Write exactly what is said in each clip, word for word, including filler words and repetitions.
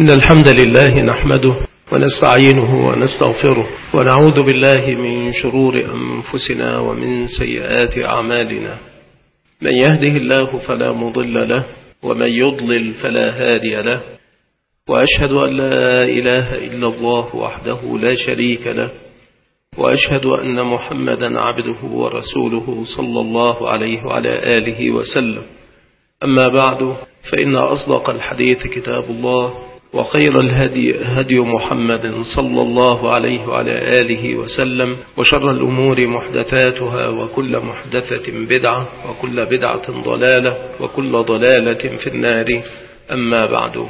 إن الحمد لله نحمده ونستعينه ونستغفره ونعوذ بالله من شرور أنفسنا ومن سيئات أعمالنا. من يهده الله فلا مضل له ومن يضلل فلا هادي له، وأشهد أن لا إله إلا الله وحده لا شريك له، وأشهد أن محمدا عبده ورسوله صلى الله عليه وعلى آله وسلم. أما بعد، فإن أصدق الحديث كتاب الله، وخير الهدي هدي محمد صلى الله عليه وعلى آله وسلم، وشر الأمور محدثاتها، وكل محدثة بدعة، وكل بدعة ضلالة، وكل ضلالة في النار. أما بعد،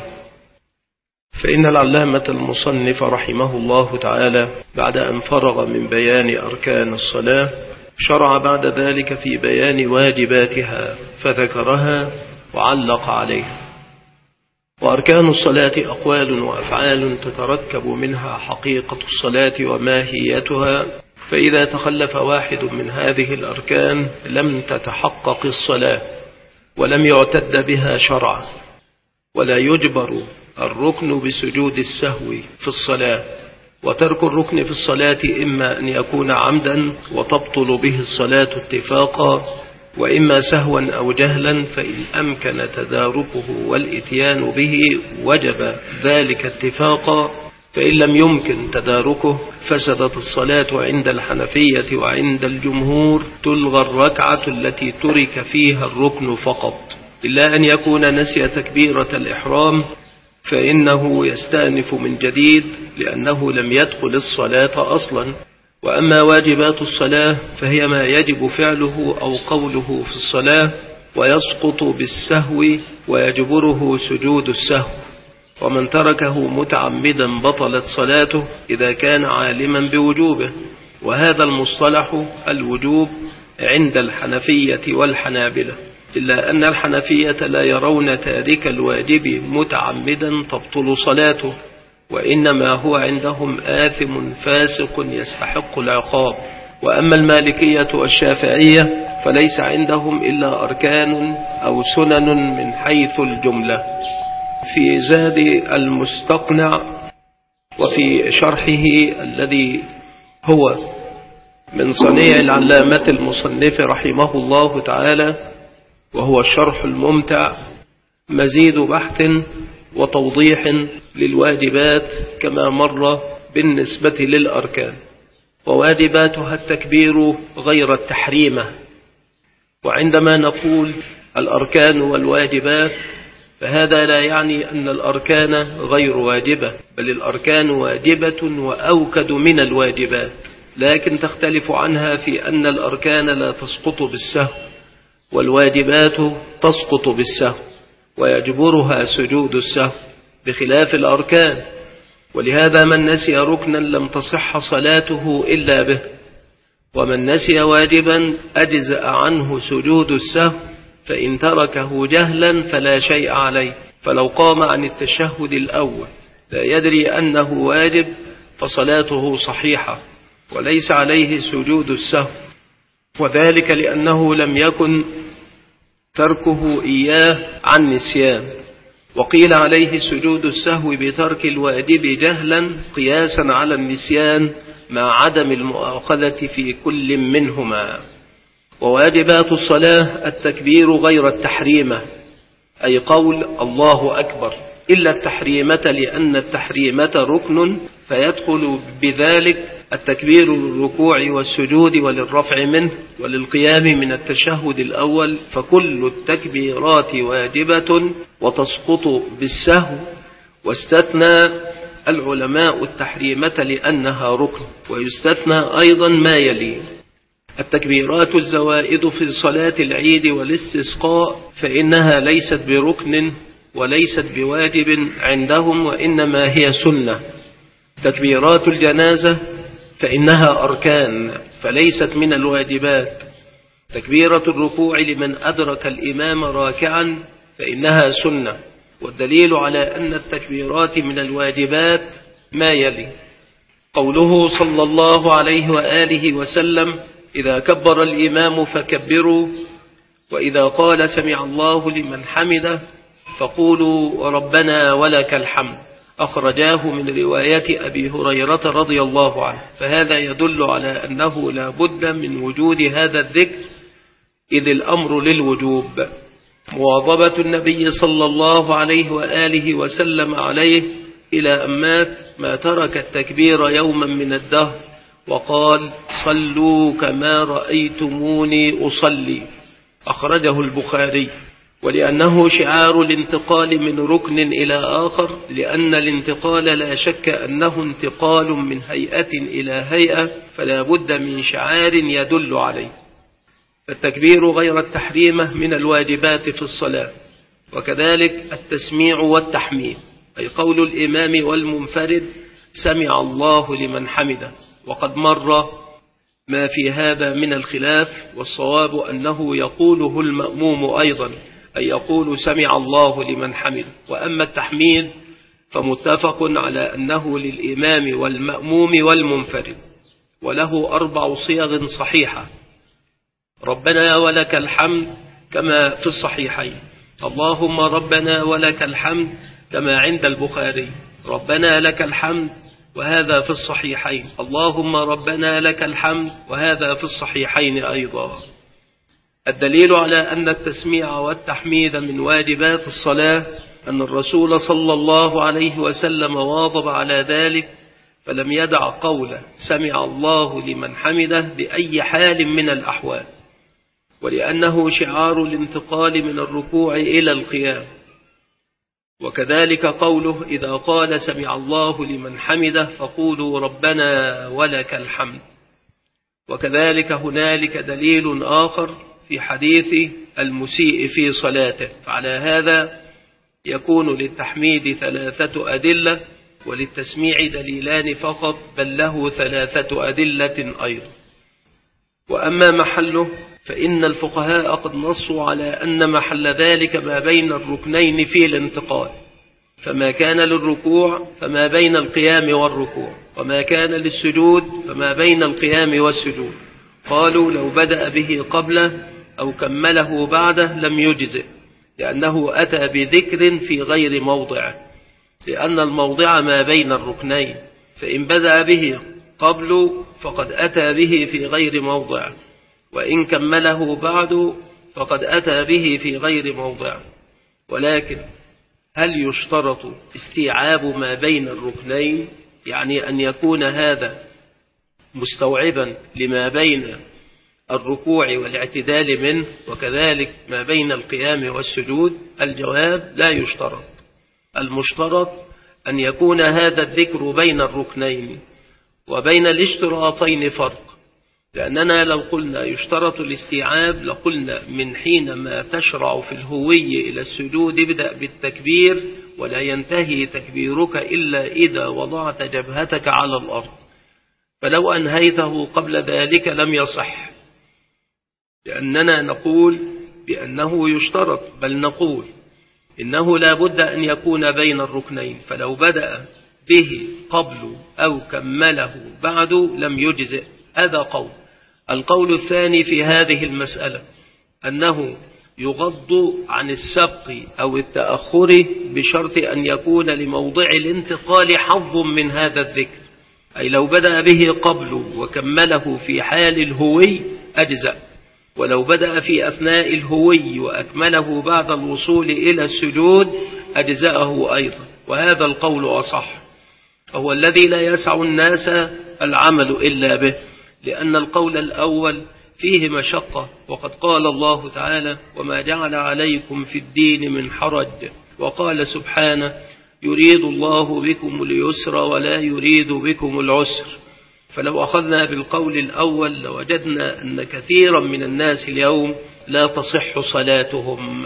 فإن العلامة المصنف رحمه الله تعالى بعد أن فرغ من بيان أركان الصلاة شرع بعد ذلك في بيان واجباتها فذكرها وعلق عليها. وأركان الصلاة أقوال وأفعال تتركب منها حقيقة الصلاة وماهيتها، فإذا تخلف واحد من هذه الأركان لم تتحقق الصلاة ولم يعتد بها شرعا، ولا يجبر الركن بسجود السهو في الصلاة. وترك الركن في الصلاة إما أن يكون عمدا وتبطل به الصلاة اتفاقا، وإما سهوا أو جهلا، فإن أمكن تداركه والإتيان به وجب ذلك اتفاقا، فإن لم يمكن تداركه فسدت الصلاة عند الحنفية وعند الجمهور. تلغى الركعة التي ترك فيها الركن فقط، إلا أن يكون نسي تكبيرة الإحرام، فإنه يستأنف من جديد لأنه لم يدخل الصلاة أصلا. وأما واجبات الصلاة فهي ما يجب فعله أو قوله في الصلاة ويسقط بالسهو ويجبره سجود السهو، ومن تركه متعمدا بطلت صلاته إذا كان عالما بوجوبه. وهذا المصطلح الوجوب عند الحنفية والحنابلة، إلا أن الحنفية لا يرون تارك الواجب متعمدا تبطل صلاته، وإنما هو عندهم آثم فاسق يستحق العقاب. وأما المالكية والشافعية فليس عندهم إلا أركان أو سنن من حيث الجملة. في زاد المستقنع وفي شرحه الذي هو من صنيع العلامة المصنف رحمه الله تعالى، وهو الشرح الممتع، مزيد بحث وتوضيح للواجبات كما مر بالنسبة للأركان. وواجباتها التكبير غير التحريمة. وعندما نقول الأركان والواجبات فهذا لا يعني أن الأركان غير واجبة، بل الأركان واجبة وأوكد من الواجبات، لكن تختلف عنها في أن الأركان لا تسقط بالسهو، والواجبات تسقط بالسهو ويجبرها سجود السهو بخلاف الأركان. ولهذا من نسي ركنا لم تصح صلاته إلا به، ومن نسي واجبا أجزأ عنه سجود السهو، فإن تركه جهلا فلا شيء عليه. فلو قام عن التشهد الأول لا يدري أنه واجب فصلاته صحيحة وليس عليه سجود السهو، وذلك لأنه لم يكن تركه إياه عن نسيان. وقيل عليه سجود السهو بترك الواجب جهلا قياسا على النسيان مع عدم المؤاخذة في كل منهما. وواجبات الصلاة التكبير غير التحريمة، أي قول الله أكبر، إلا التحريمة، لأن التحريمة ركن فيدخل بذلك التكبير للركوع والسجود وللرفع منه وللقيام من التشهد الأول. فكل التكبيرات واجبة وتسقط بالسهو، واستثنى العلماء التحريمة لأنها ركن. ويستثنى أيضا ما يلي: التكبيرات الزوائد في صلاة العيد والاستسقاء فإنها ليست بركن وليست بواجب عندهم، وإنما هي سنة. تكبيرات الجنازة فإنها أركان فليست من الواجبات. تكبيرة الركوع لمن أدرك الإمام راكعا فإنها سنة. والدليل على أن التكبيرات من الواجبات ما يلي: قوله صلى الله عليه وآله وسلم: إذا كبر الإمام فكبروا، وإذا قال سمع الله لمن حمده فقولوا ربنا ولك الحمد. أخرجاه من رواية أبي هريرة رضي الله عنه، فهذا يدل على أنه لا بد من وجود هذا الذكر، إذ الأمر للوجوب. مواظبة النبي صلى الله عليه وآله وسلم عليه إلى أن مات ما ترك التكبير يوما من الدهر، وقال: صلوا كما رأيتموني أصلي، أخرجه البخاري. ولأنه شعار الانتقال من ركن إلى آخر، لأن الانتقال لا شك أنه انتقال من هيئة إلى هيئة، فلا بد من شعار يدل عليه. فالتكبير غير التحريمة من الواجبات في الصلاة، وكذلك التسميع والتحميد، أي قول الإمام والمنفرد: سمع الله لمن حمده. وقد مر ما في هذا من الخلاف، والصواب أنه يقوله المأموم أيضا، أي يقول سمع الله لمن حمده. وأما التحميد فمتفق على أنه للإمام والمأموم والمنفرد، وله أربع صيغ صحيحة: ربنا ولك الحمد كما في الصحيحين، اللهم ربنا ولك الحمد كما عند البخاري، ربنا لك الحمد وهذا في الصحيحين، اللهم ربنا لك الحمد وهذا في الصحيحين أيضا. الدليل على أن التسميع والتحميد من واجبات الصلاة أن الرسول صلى الله عليه وسلم واظب على ذلك، فلم يدع قول سمع الله لمن حمده بأي حال من الأحوال، ولأنه شعار الانتقال من الركوع إلى القيام. وكذلك قوله: إذا قال سمع الله لمن حمده فقولوا ربنا ولك الحمد. وكذلك هنالك دليل آخر في حديث المسيء في صلاته، فعلى هذا يكون للتحميد ثلاثة أدلة، وللتسميع دليلان فقط، بل له ثلاثة أدلة أيضا. وأما محله فإن الفقهاء قد نصوا على أن محل ذلك ما بين الركنين في الانتقال، فما كان للركوع فما بين القيام والركوع، وما كان للسجود فما بين القيام والسجود. قالوا لو بدأ به قبله أو كمله بعده لم يجزئ، لأنه أتى بذكر في غير موضعه، لأن الموضع ما بين الركنين، فإن بدأ به قبل فقد أتى به في غير موضعه، وإن كمله بعد فقد أتى به في غير موضعه. ولكن هل يشترط استيعاب ما بين الركنين، يعني أن يكون هذا مستوعبا لما بين الركوع والاعتدال منه، وكذلك ما بين القيام والسجود؟ الجواب: لا يشترط. المشترط أن يكون هذا الذكر بين الركنين، وبين الاشتراطين فرق، لأننا لو قلنا يشترط الاستيعاب لقلنا من حينما تشرع في الهوي إلى السجود ابدأ بالتكبير، ولا ينتهي تكبيرك إلا إذا وضعت جبهتك على الأرض، فلو أنهيته قبل ذلك لم يصح، لأننا نقول بأنه يشترط، بل نقول إنه لا بد أن يكون بين الركنين، فلو بدأ به قبل أو كمله بعد لم يجزئ. هذا قول. القول الثاني في هذه المسألة أنه يغض عن السبق أو التأخر بشرط أن يكون لموضع الانتقال حظ من هذا الذكر، أي لو بدأ به قبل وكمله في حال الهوي أجزأ، ولو بدأ في أثناء الهوي وأكمله بعد الوصول إلى السجود أجزأه أيضا. وهذا القول أصح، فهو الذي لا يسع الناس العمل إلا به، لأن القول الأول فيه مشقة، وقد قال الله تعالى: وما جعل عليكم في الدين من حرج، وقال سبحانه: يريد الله بكم اليسر ولا يريد بكم العسر. فلو أخذنا بالقول الأول لوجدنا أن كثيرا من الناس اليوم لا تصح صلاتهم.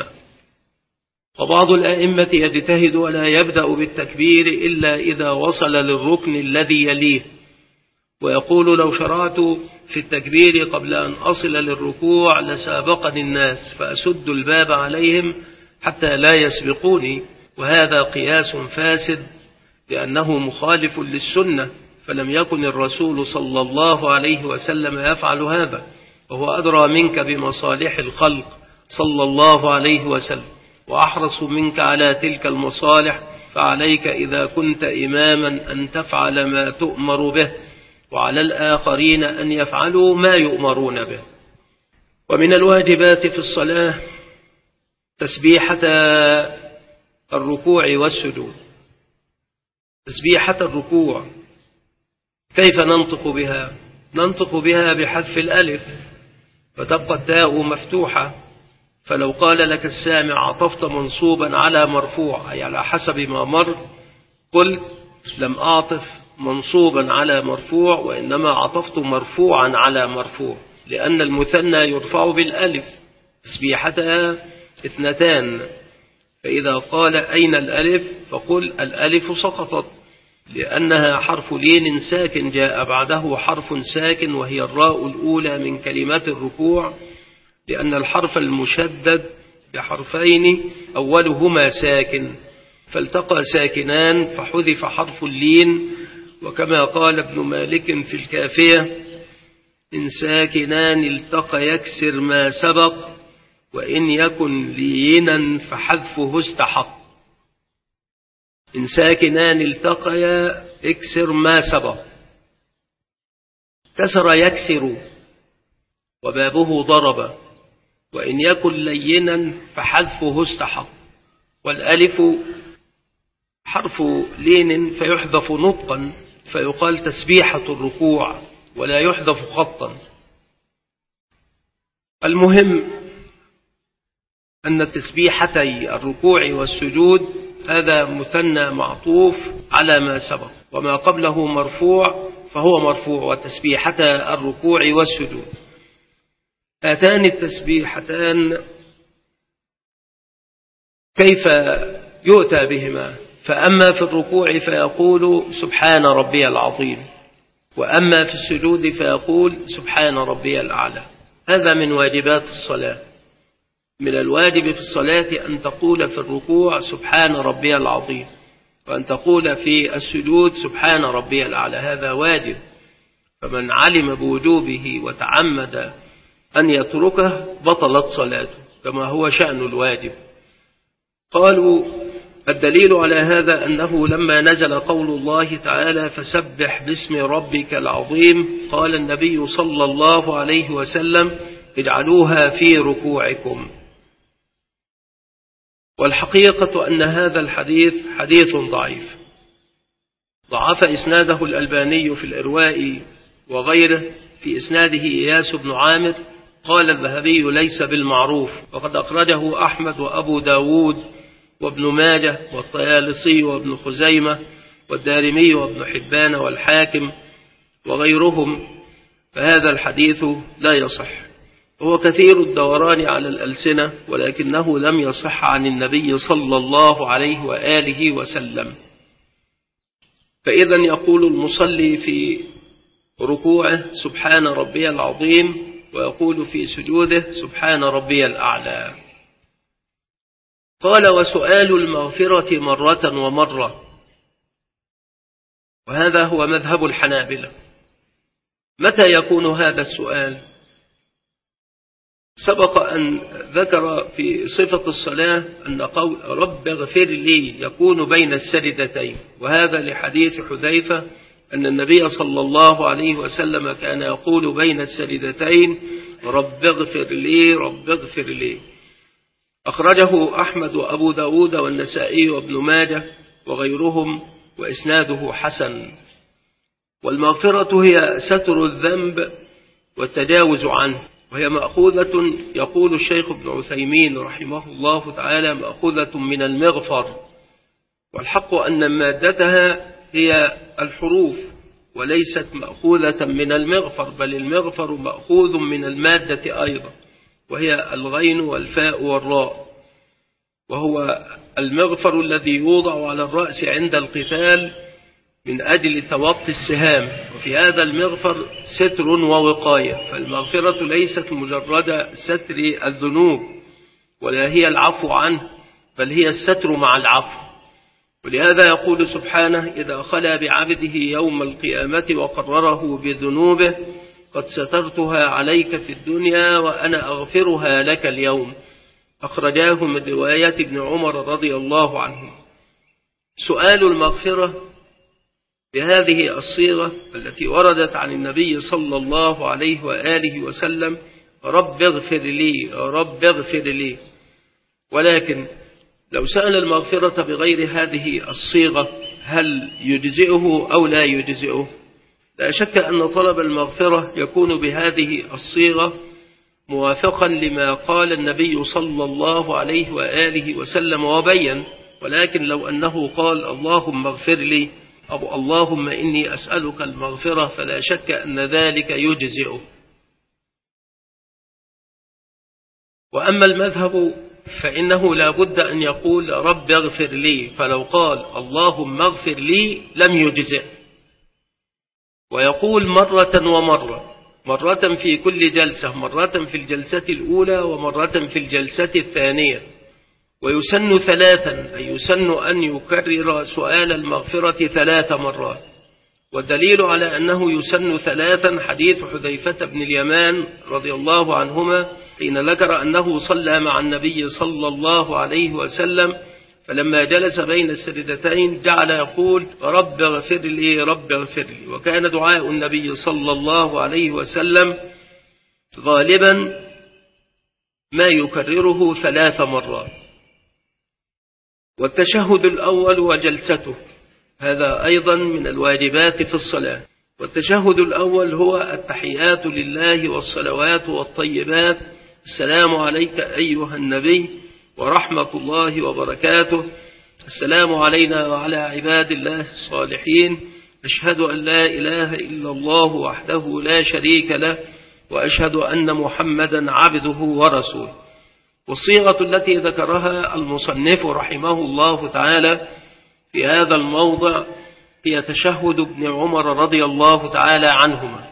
وبعض الأئمة يجتهد ولا يبدأ بالتكبير إلا إذا وصل للركن الذي يليه، ويقول: لو شرعت في التكبير قبل أن أصل للركوع لسابقني الناس فأسد الباب عليهم حتى لا يسبقوني. وهذا قياس فاسد، لأنه مخالف للسنة، فلم يكن الرسول صلى الله عليه وسلم يفعل هذا، وهو أدرى منك بمصالح الخلق صلى الله عليه وسلم. وأحرص منك على تلك المصالح، فعليك إذا كنت إماما أن تفعل ما تؤمر به، وعلى الآخرين أن يفعلوا ما يؤمرون به. ومن الواجبات في الصلاة تسبيحة الركوع والسجود. تسبيحة الركوع كيف ننطق بها؟ ننطق بها بحذف الألف فتبقى التاء مفتوحة، فلو قال لك السامع عطفت منصوبا على مرفوع أي على حسب ما مر، قلت لم أعطف منصوبا على مرفوع وإنما عطفت مرفوعا على مرفوع، لأن المثنى يرفع بالألف تسبيحتها اثنتان، فإذا قال أين الألف فقل الألف سقطت، لأنها حرف لين ساكن جاء بعده حرف ساكن وهي الراء الأولى من كلمات الركوع، لأن الحرف المشدد بحرفين أولهما ساكن، فالتقى ساكنان فحذف حرف اللين، وكما قال ابن مالك في الكافية: إن ساكنان التقى يكسر ما سبق، وإن يكن لينا فحذفه استحق. إن ساكنان التقيا اكسر ما سبق. كسر يكسر وبابه ضرب، وإن يكن لينا فحذفه استحق. والألف حرف لين فيحذف نطقا، فيقال تسبيحة الركوع ولا يحذف خطا. المهم أن تسبيحتي الركوع والسجود هذا مثنى معطوف على ما سبق، وما قبله مرفوع فهو مرفوع، وتسبيحتا الركوع والسجود. هاتان التسبيحتان كيف يؤتى بهما؟ فأما في الركوع فيقول سبحان ربي العظيم، وأما في السجود فيقول سبحان ربي الأعلى. هذا من واجبات الصلاة. من الواجب في الصلاة أن تقول في الركوع سبحان ربي العظيم، وأن تقول في السجود سبحان ربي الأعلى، هذا واجب. فمن علم بوجوبه وتعمد أن يتركه بطلت صلاته، كما هو شأن الواجب. قالوا الدليل على هذا أنه لما نزل قول الله تعالى فسبح باسم ربك العظيم، قال النبي صلى الله عليه وسلم اجعلوها في ركوعكم. والحقيقة أن هذا الحديث حديث ضعيف، ضعف إسناده الألباني في الإرواء وغيره، في إسناده إياس بن عامر، قال الذهبي ليس بالمعروف، وقد أخرجه أحمد وأبو داود وابن ماجه والطيالسي وابن خزيمة والدارمي وابن حبان والحاكم وغيرهم، فهذا الحديث لا يصح. هو كثير الدوران على الألسنة، ولكنه لم يصح عن النبي صلى الله عليه وآله وسلم. فإذا يقول المصلي في ركوعه سبحان ربي العظيم، ويقول في سجوده سبحان ربي الأعلى. قال وسؤال المغفرة مرة ومرة، وهذا هو مذهب الحنابلة. متى يكون هذا السؤال؟ سبق أن ذكر في صفة الصلاة أن قول رب اغفر لي يكون بين السجدتين، وهذا لحديث حذيفة أن النبي صلى الله عليه وسلم كان يقول بين السجدتين رب اغفر لي رب اغفر لي. أخرجه أحمد وأبو داود والنسائي وابن ماجه وغيرهم، وإسناده حسن. والمغفرة هي ستر الذنب والتجاوز عنه، وهي مأخوذة، يقول الشيخ ابن عثيمين رحمه الله تعالى، مأخوذة من المغفر، والحق أن مادتها هي الحروف وليست مأخوذة من المغفر، بل المغفر مأخوذ من المادة أيضا، وهي الغين والفاء والراء، وهو المغفر الذي يوضع على الرأس عند القتال من أجل توطي السهام، وفي هذا المغفر ستر ووقاية. فالمغفرة ليست مجرد ستر الذنوب ولا هي العفو عنه، بل هي الستر مع العفو. ولهذا يقول سبحانه إذا خلا بعبده يوم القيامة وقرره بذنوبه قد سترتها عليك في الدنيا وأنا أغفرها لك اليوم. أخرجاه من رواية ابن عمر رضي الله عنه. سؤال المغفرة بهذه الصيغة التي وردت عن النبي صلى الله عليه وآله وسلم: رب اغفر لي رب اغفر لي. ولكن لو سأل المغفرة بغير هذه الصيغة هل يجزئه أو لا يجزئه؟ لا شك أن طلب المغفرة يكون بهذه الصيغة موافقا لما قال النبي صلى الله عليه وآله وسلم وبين. ولكن لو أنه قال اللهم اغفر لي أو اللهم إني أسألك المغفرة فلا شك أن ذلك يجزئه. وأما المذهب فإنه لا بد أن يقول رب اغفر لي، فلو قال اللهم اغفر لي لم يجزئ، ويقول مرة ومرة، مرة في كل جلسة، مرة في الجلسة الأولى ومرة في الجلسة الثانية. ويسن ثلاثا، أي يسن أن يكرر سؤال المغفرة ثلاث مرات. والدليل على أنه يسن ثلاثا حديث حذيفة بن اليمان رضي الله عنهما حين ذكر أنه صلى مع النبي صلى الله عليه وسلم، فلما جلس بين السجدتين جعل يقول رب اغفر لي رب اغفر لي. وكان دعاء النبي صلى الله عليه وسلم غالبا ما يكرره ثلاث مرات. والتشهد الأول وجلسته هذا أيضا من الواجبات في الصلاة. والتشهد الأول هو التحيات لله والصلوات والطيبات: السلام عليك أيها النبي ورحمة الله وبركاته، السلام علينا وعلى عباد الله الصالحين، أشهد أن لا إله إلا الله وحده لا شريك له، وأشهد أن محمدا عبده ورسوله. والصيغة التي ذكرها المصنف رحمه الله تعالى في هذا الموضع هي تشهد ابن عمر رضي الله تعالى عنهما.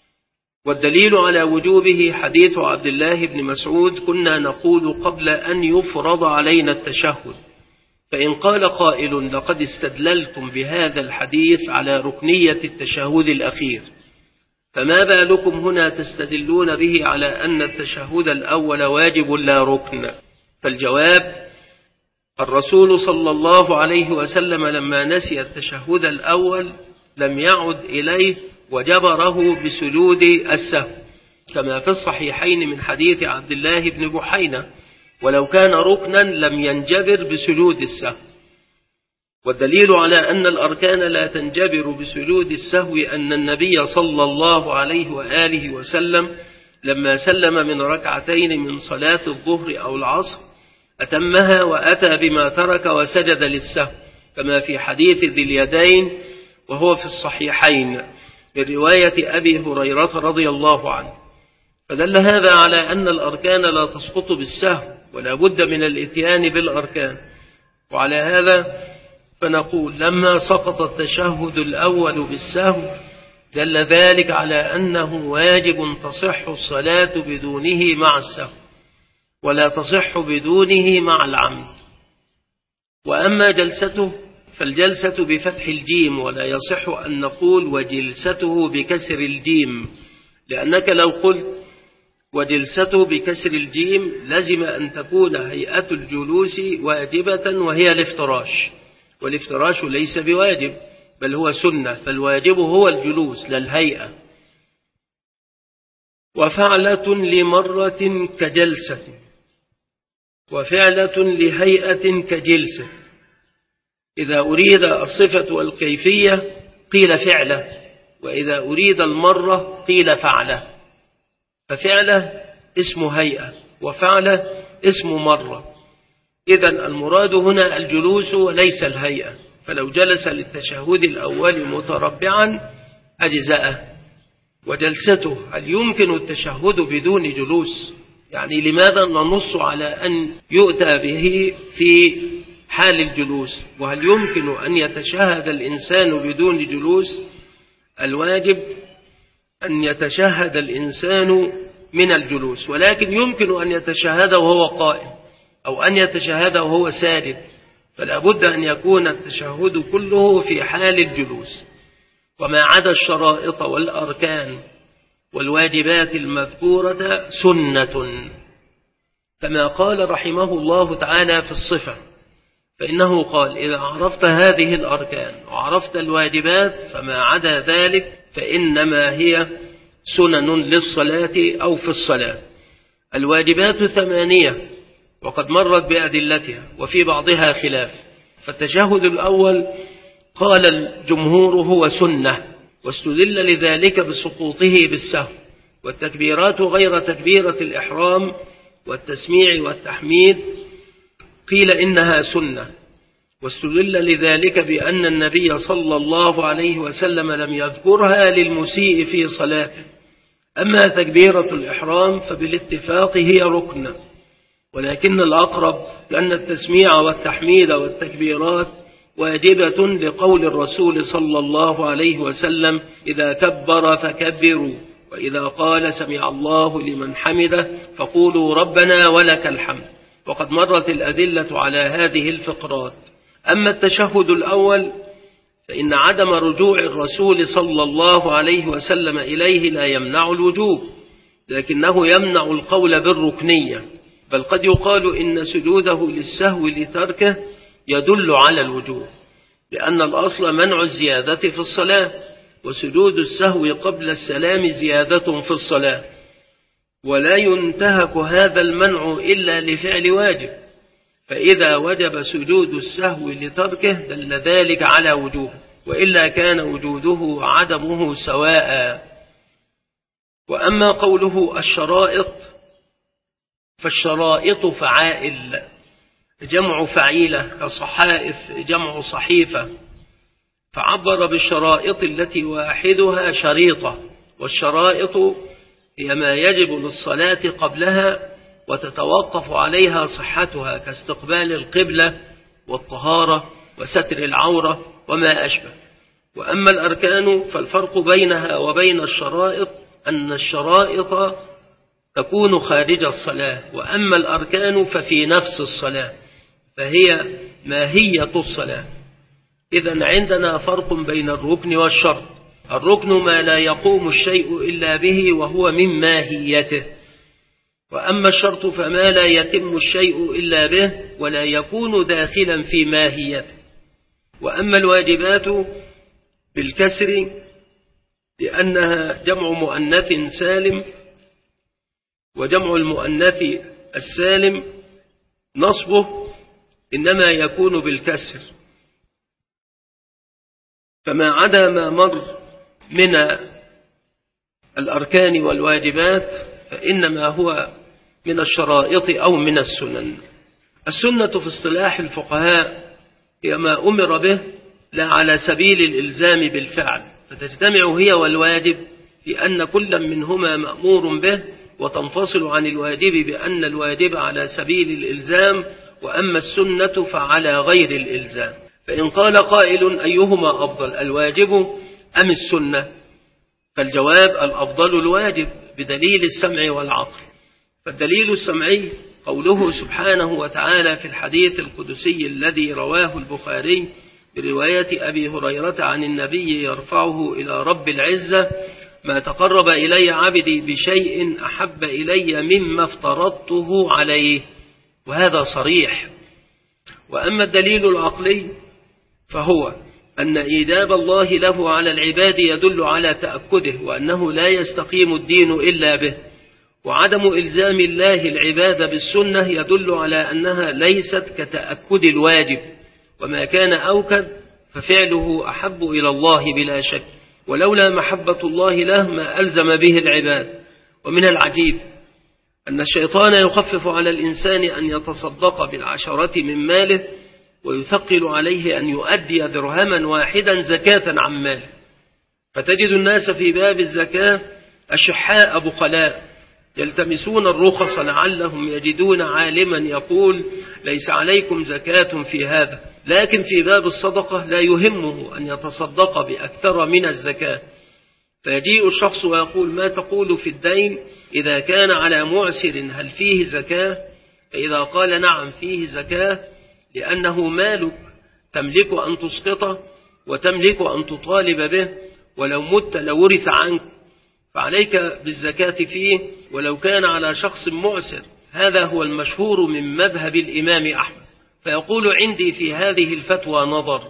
والدليل على وجوبه حديث عبد الله بن مسعود: كنا نقول قبل أن يفرض علينا التشهد. فإن قال قائل لقد استدللتم بهذا الحديث على ركنية التشهد الأخير، فما بالكم هنا تستدلون به على أن التشهد الأول واجب لا ركن؟ فالجواب: الرسول صلى الله عليه وسلم لما نسي التشهد الأول لم يعد إليه وجبره بسجود السهو، كما في الصحيحين من حديث عبد الله بن بحينة: ولو كان ركنا لم ينجبر بسجود السهو. والدليل على أن الأركان لا تنجبر بسجود السهو أن النبي صلى الله عليه وآله وسلم لما سلم من ركعتين من صلاة الظهر أو العصر أتمها وأتى بما ترك وسجد للسهو، كما في حديث ذي اليدين وهو في الصحيحين من رواية أبي هريرة رضي الله عنه. فدل هذا على أن الأركان لا تسقط بالسهو ولا بد من الاتيان بالأركان. وعلى هذا فنقول لما سقط التشهد الأول بالسهو دل ذلك على أنه واجب تصح الصلاة بدونه مع السهو، ولا تصح بدونه مع العمد. وأما جلسته فالجلسة بفتح الجيم، ولا يصح أن نقول وجلسته بكسر الجيم، لأنك لو قلت وجلسته بكسر الجيم لزم أن تكون هيئة الجلوس واجبة وهي الافتراش، والافتراش ليس بواجب بل هو سنة، فالواجب هو الجلوس لا الهيئة. وفعلة لمرة كجلسة، وفعلة لهيئة كجلسة. إذا أريد الصفة والكيفية قيل فعلة، وإذا أريد المرة قيل فعلة. ففعلة اسم هيئة وفعلة اسم مرة. إذن المراد هنا الجلوس وليس الهيئة، فلو جلس للتشهد الأول متربعا أجزأه. وجلسته هل يمكن التشهد بدون جلوس؟ يعني لماذا ننص على أن يؤتى به في حال الجلوس؟ وهل يمكن أن يتشهد الإنسان بدون جلوس؟ الواجب أن يتشهد الإنسان من الجلوس، ولكن يمكن أن يتشهد وهو قائم أو أن يتشهد وهو ساجد، فلا بد أن يكون التشهد كله في حال الجلوس. وما عدا الشرائط والأركان والواجبات المذكورة سنة، كما قال رحمه الله تعالى في الصفة، فإنه قال: إذا عرفت هذه الأركان وعرفت الواجبات فما عدا ذلك فإنما هي سنن للصلاة أو في الصلاة. الواجبات ثمانية وقد مرت بأدلتها وفي بعضها خلاف. فالتشهد الأول قال الجمهور هو سنة، واستدل لذلك بسقوطه بالسهو، والتكبيرات غير تكبيرة الإحرام والتسميع والتحميد قيل إنها سنة، واستدل لذلك بأن النبي صلى الله عليه وسلم لم يذكرها للمسيء في صلاته. أما تكبيرة الإحرام فبالاتفاق هي ركن، ولكن الأقرب لأن التسميع والتحميد والتكبيرات واجبة لقول الرسول صلى الله عليه وسلم: إذا كبر فكبروا، وإذا قال سمع الله لمن حمده فقولوا ربنا ولك الحمد. وقد مرت الأدلة على هذه الفقرات. أما التشهد الأول فإن عدم رجوع الرسول صلى الله عليه وسلم إليه لا يمنع الوجوب، لكنه يمنع القول بالركنية، بل قد يقال إن سجوده للسهو لتركه يدل على الوجوب، لأن الأصل منع الزيادة في الصلاة، وسجود السهو قبل السلام زيادة في الصلاة، ولا ينتهك هذا المنع إلا لفعل واجب، فإذا وجب سجود السهو لتركه دل ذلك على وجوب، وإلا كان وجوده عدمه سواء. وأما قوله الشرائط فالشرائط فعائل جمع فعيلة، كصحائف جمع صحيفة، فعبر بالشرائط التي واحدها شريطة، والشرائط هي ما يجب للصلاة قبلها وتتوقف عليها صحتها، كاستقبال القبلة والطهارة وستر العورة وما أشبه. وأما الأركان فالفرق بينها وبين الشرائط أن الشرائط تكون خارج الصلاة، وأما الأركان ففي نفس الصلاة، فهي ماهية الصلاة. إذن عندنا فرق بين الركن والشرط. الركن ما لا يقوم الشيء إلا به وهو من ماهيته، وأما الشرط فما لا يتم الشيء إلا به ولا يكون داخلا في ماهيته. وأما الواجبات بالكسر لأنها جمع مؤنث سالم، وجمع المؤنث السالم نصبه إنما يكون بالكسر، فما عدا ما مر من الأركان والواجبات فإنما هو من الشرائط أو من السنن. السنة في اصطلاح الفقهاء هي ما أمر به لا على سبيل الإلزام بالفعل، فتجتمع هي والواجب في أن كل منهما مأمور به، وتنفصل عن الواجب بأن الواجب على سبيل الإلزام، وأما السنة فعلى غير الإلزام. فإن قال قائل أيهما أفضل، الواجب أم السنة؟ فالجواب الأفضل الواجب بدليل السمع والعقل. فالدليل السمعي قوله سبحانه وتعالى في الحديث القدسي الذي رواه البخاري برواية أبي هريرة عن النبي يرفعه إلى رب العزة: ما تقرب إلي عبدي بشيء أحب إلي مما افترضته عليه، وهذا صريح. وأما الدليل العقلي فهو أن إيجاب الله له على العباد يدل على تأكده، وأنه لا يستقيم الدين إلا به، وعدم إلزام الله العباد بالسنة يدل على أنها ليست كتأكد الواجب، وما كان أوكد ففعله أحب إلى الله بلا شك، ولولا محبة الله له ما ألزم به العباد. ومن العجيب أن الشيطان يخفف على الإنسان أن يتصدق بالعشرة من ماله، ويثقل عليه أن يؤدي درهما واحدا زكاة عن ماله، فتجد الناس في باب الزكاة أشحاء بخلاء يلتمسون الرخص لعلهم يجدون عالما يقول ليس عليكم زكاة في هذا، لكن في باب الصدقة لا يهمه أن يتصدق بأكثر من الزكاة. فيجيء الشخص ويقول: ما تقول في الدين إذا كان على معسر هل فيه زكاة؟ فإذا قال نعم فيه زكاة لأنه مالك تملك أن تسقطه وتملك أن تطالب به، ولو مت لورث عنك، فعليك بالزكاة فيه، ولو كان على شخص معسر هذا هو المشهور من مذهب الإمام أحمد. فيقول عندي في هذه الفتوى نظر،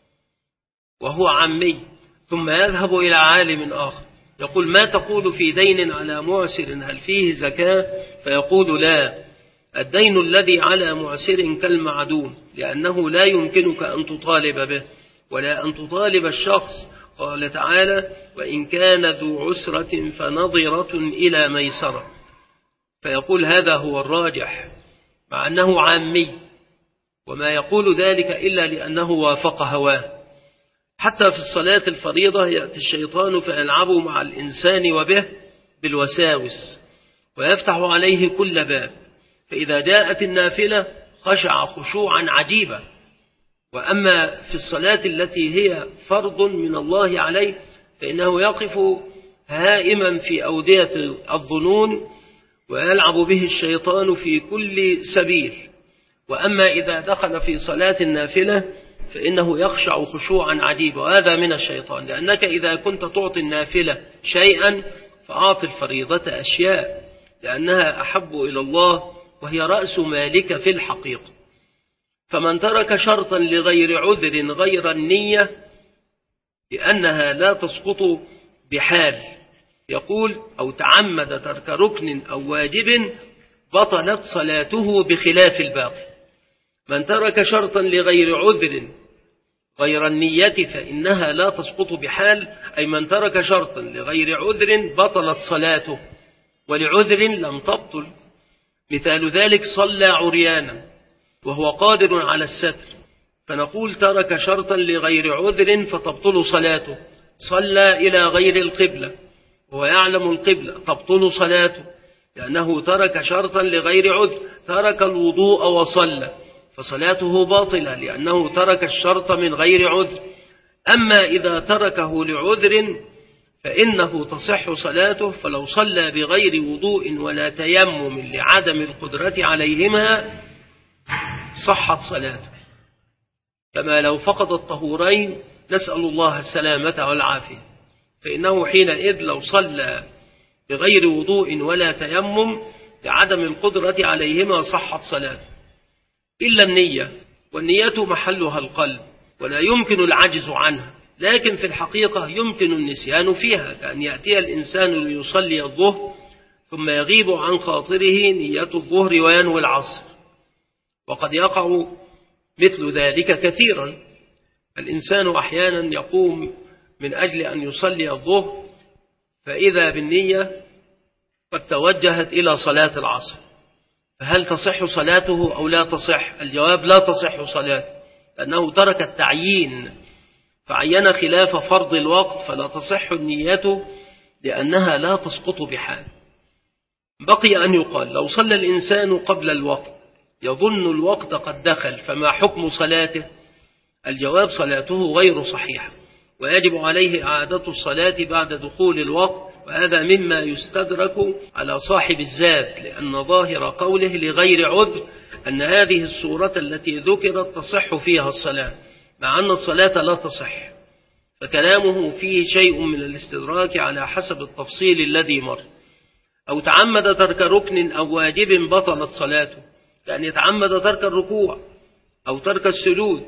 وهو عمي، ثم يذهب إلى عالم آخر يقول ما تقول في دين على معسر هل فيه زكاة؟ فيقول لا، الدين الذي على معسر كالمعدوم، لأنه لا يمكنك أن تطالب به ولا أن تطالب الشخص. قال تعالى وإن كان ذو عسرة فنظرة إلى ميسرة. فيقول هذا هو الراجح، مع أنه عامي، وما يقول ذلك إلا لأنه وافق هواه. حتى في الصلاة الفريضة يأتي الشيطان فيلعب مع الإنسان وبه بالوساوس ويفتح عليه كل باب، فإذا جاءت النافلة خشع خشوعا عجيبا. وأما في الصلاة التي هي فرض من الله عليه فإنه يقف هائما في أودية الظنون ويلعب به الشيطان في كل سبيل. وأما إذا دخل في صلاة النافلة فإنه يخشع خشوعا عجيبا، وهذا من الشيطان، لأنك إذا كنت تعطي النافلة شيئا فأعطي الفريضة أشياء، لأنها أحب إلى الله وهي رأس مالك في الحقيقة. فمن ترك شرطا لغير عذر غير النية لأنها لا تسقط بحال، يقول أو تعمد ترك ركن أو واجب بطلت صلاته بخلاف الباقي. من ترك شرطا لغير عذر غير النية فإنها لا تسقط بحال، أي من ترك شرطا لغير عذر بطلت صلاته، ولعذر لم تبطل. مثال ذلك صلى عريانا وهو قادر على الستر، فنقول ترك شرطا لغير عذر فتبطل صلاته. صلى إلى غير القبلة وهو يعلم القبلة تبطل صلاته، لأنه ترك شرطا لغير عذر. ترك الوضوء وصلى فصلاته باطلة لأنه ترك الشرط من غير عذر. أما إذا تركه لعذر فإنه تصح صلاته، فلو صلى بغير وضوء ولا تيمم لعدم القدرة عليهما صحت صلاته، كما لو فقد الطهورين، نسأل الله السلامة والعافية، فإنه حينئذ لو صلى بغير وضوء ولا تيمم لعدم القدرة عليهما صحت صلاته، إلا النية، والنية محلها القلب ولا يمكن العجز عنها، لكن في الحقيقة يمكن النسيان فيها، كأن يأتي الإنسان ليصلي الظهر ثم يغيب عن خاطره نية الظهر وينوي العصر، وقد يقع مثل ذلك كثيرا. الإنسان أحيانا يقوم من أجل أن يصلي الظهر فإذا بالنية قد توجهت إلى صلاة العصر، فهل تصح صلاته أو لا تصح؟ الجواب لا تصح صلاته، لأنه ترك التعيين فعين خلاف فرض الوقت، فلا تصح النية لأنها لا تسقط بحال. بقي أن يقال لو صلى الإنسان قبل الوقت يظن الوقت قد دخل فما حكم صلاته؟ الجواب صلاته غير صحيحة، ويجب عليه إعادة الصلاة بعد دخول الوقت، وهذا مما يستدرك على صاحب الزاد، لأن ظاهر قوله لغير عذر أن هذه الصورة التي ذكرت تصح فيها الصلاة، مع أن الصلاة لا تصح، فكلامه فيه شيء من الاستدراك على حسب التفصيل الذي مر. أو تعمد ترك ركن أو واجب بطلت صلاته، يعني يتعمد ترك الركوع أو ترك السجود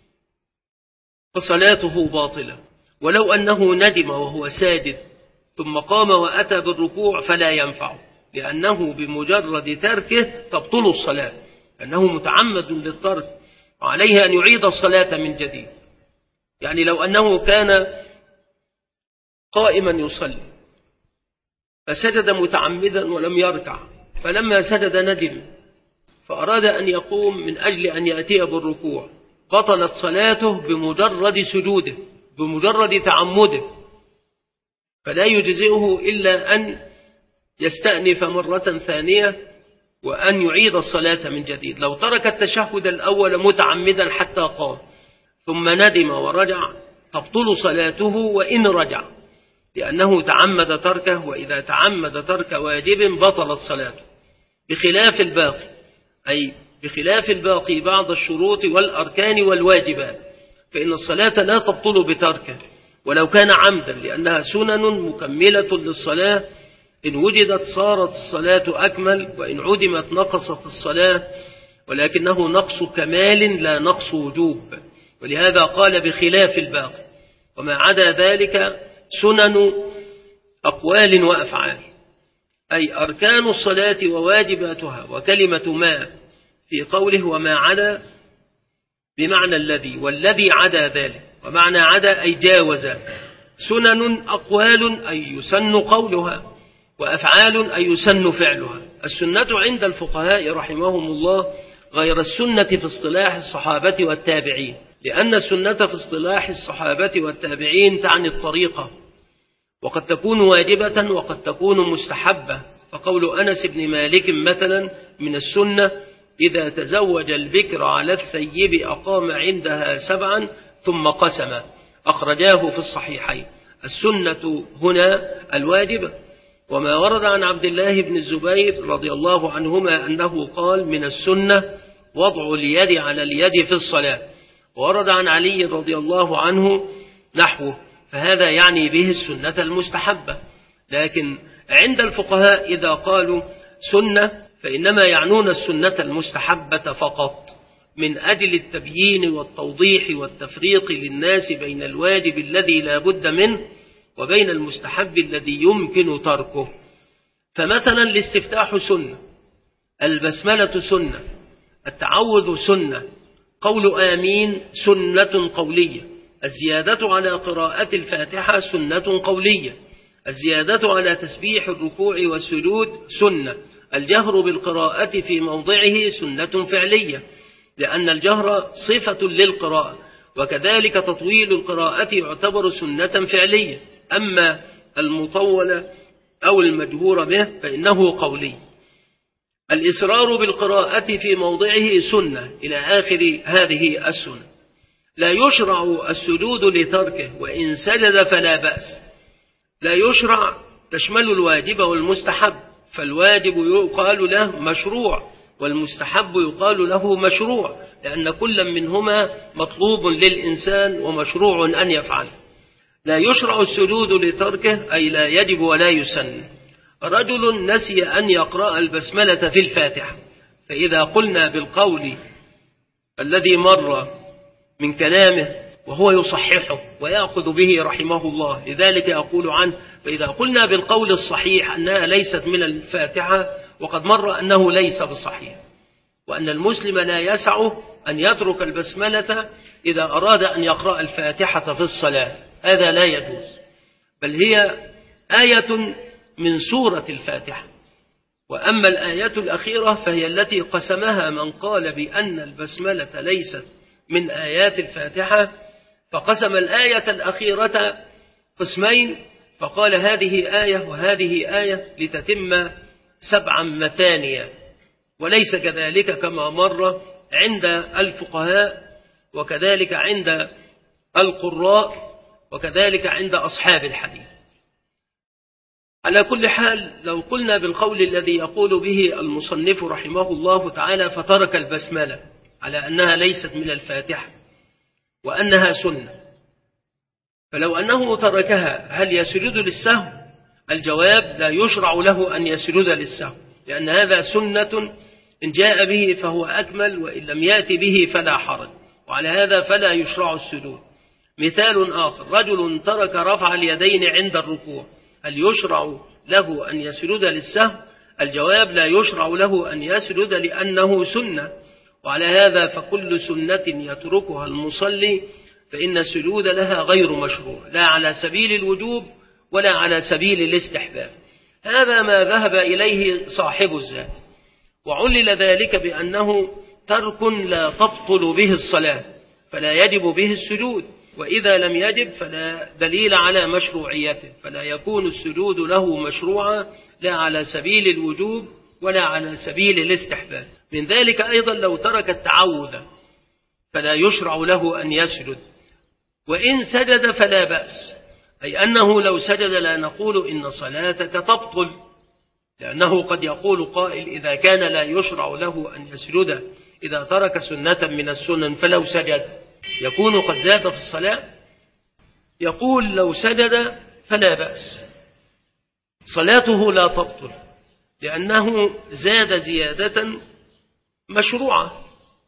فصلاته باطلة، ولو أنه ندم وهو ساجد ثم قام وأتى بالركوع فلا ينفع، لأنه بمجرد تركه تبطل الصلاة، أنه متعمد للترك وعليه أن يعيد الصلاة من جديد. يعني لو أنه كان قائما يصلي فسجد متعمدا ولم يركع، فلما سجد ندم فأراد أن يقوم من أجل أن يأتي بالركوع، بطلت صلاته بمجرد سجوده بمجرد تعمده، فلا يجزئه إلا أن يستأنف مرة ثانية وأن يعيد الصلاة من جديد. لو ترك التشهد الأول متعمدا حتى قام ثم ندم ورجع تبطل صلاته وإن رجع، لأنه تعمد تركه، وإذا تعمد ترك واجب بطلت صلاته، بخلاف الباقي، أي بخلاف الباقي بعض الشروط والأركان والواجبات، فإن الصلاة لا تبطل بتركه ولو كان عمدا، لأنها سنن مكملة للصلاة إن وجدت صارت الصلاة أكمل، وإن عدمت نقصت الصلاة، ولكنه نقص كمال لا نقص وجوب، ولهذا قال بخلاف الباقي. وما عدا ذلك سنن أقوال وأفعال، أي أركان الصلاة وواجباتها. وكلمة ما في قوله وما عدا بمعنى الذي، والذي عدا ذلك، ومعنى عدا أي جاوز. سنن أقوال أي يسن قولها، وأفعال أي يسن فعلها. السنة عند الفقهاء رحمهم الله غير السنة في اصطلاح الصحابة والتابعين، لأن السنة في اصطلاح الصحابة والتابعين تعني الطريقة، وقد تكون واجبة وقد تكون مستحبة. فقول أنس بن مالك مثلا من السنة إذا تزوج البكر على الثيب أقام عندها سبعا ثم قسم، أخرجاه في الصحيحين. السنة هنا الواجبة. وما ورد عن عبد الله بن الزبير رضي الله عنهما أنه قال من السنة وضع اليد على اليد في الصلاة، ورد عن علي رضي الله عنه نحوه، فهذا يعني به السنة المستحبة. لكن عند الفقهاء إذا قالوا سنة فإنما يعنون السنة المستحبة فقط، من أجل التبيين والتوضيح والتفريق للناس بين الواجب الذي لا بد منه وبين المستحب الذي يمكن تركه. فمثلا الاستفتاح سنة، البسملة سنة، التعوذ سنة، قول آمين سنة قولية، الزيادة على قراءة الفاتحة سنة قولية، الزيادة على تسبيح الركوع والسجود سنة، الجهر بالقراءة في موضعه سنة فعلية، لأن الجهر صفة للقراءة، وكذلك تطويل القراءة يعتبر سنة فعلية. أما المطولة أو المجهور به فإنه قولي. الإصرار بالقراءة في موضعه سنة إلى آخر هذه السنة. لا يشرع السجود لتركه، وإن سجد فلا بأس. لا يشرع تشمل الواجب والمستحب، فالواجب يقال له مشروع والمستحب يقال له مشروع، لأن كل منهما مطلوب للإنسان ومشروع أن يفعل. لا يشرع السجود لتركه أي لا يجب ولا يسن. رجل نسي أن يقرأ البسملة في الفاتحة، فإذا قلنا بالقول الذي مر من كلامه وهو يصححه ويأخذ به رحمه الله، لذلك يقول عنه فإذا قلنا بالقول الصحيح أنها ليست من الفاتحة، وقد مر أنه ليس بصحيح، وأن المسلم لا يسعه أن يترك البسملة إذا أراد أن يقرأ الفاتحة في الصلاة، هذا لا يجوز، بل هي آية من سورة الفاتحة. وأما الآية الأخيرة فهي التي قسمها من قال بأن البسملة ليست من آيات الفاتحة، فقسم الآية الأخيرة قسمين، فقال هذه آية وهذه آية لتتم سبعا مثانية، وليس كذلك كما مر عند الفقهاء وكذلك عند القراء وكذلك عند أصحاب الحديث. على كل حال لو قلنا بالقول الذي يقول به المصنف رحمه الله تعالى فترك البسملة على أنها ليست من الفاتحة وأنها سنة، فلو أنه تركها هل يسجد للسهو؟ الجواب لا يشرع له أن يسجد للسهو، لأن هذا سنة إن جاء به فهو أكمل، وإن لم يأتي به فلا حرج، وعلى هذا فلا يشرع السجود. مثال آخر، رجل ترك رفع اليدين عند الركوع، هل يشرع له أن يسجد للسهو؟ الجواب لا يشرع له أن يسجد لأنه سنة، وعلى هذا فكل سنة يتركها المصلي فإن السجود لها غير مشروع، لا على سبيل الوجوب ولا على سبيل الاستحباب. هذا ما ذهب إليه صاحب الزاد، وعلل ذلك بأنه ترك لا تبطل به الصلاة فلا يجب به السجود، وإذا لم يجب فلا دليل على مشروعيته، فلا يكون السجود له مشروعا لا على سبيل الوجوب ولا على سبيل الاستحباب. من ذلك أيضا لو ترك التعوذ فلا يشرع له أن يسجد، وإن سجد فلا بأس، أي أنه لو سجد لا نقول إن صلاتك تبطل، لأنه قد يقول قائل إذا كان لا يشرع له أن يسجد إذا ترك سنة من السنن فلو سجد يكون قد زاد في الصلاة. يقول لو سجد فلا بأس، صلاته لا تبطل، لأنه زاد زيادة مشروعة.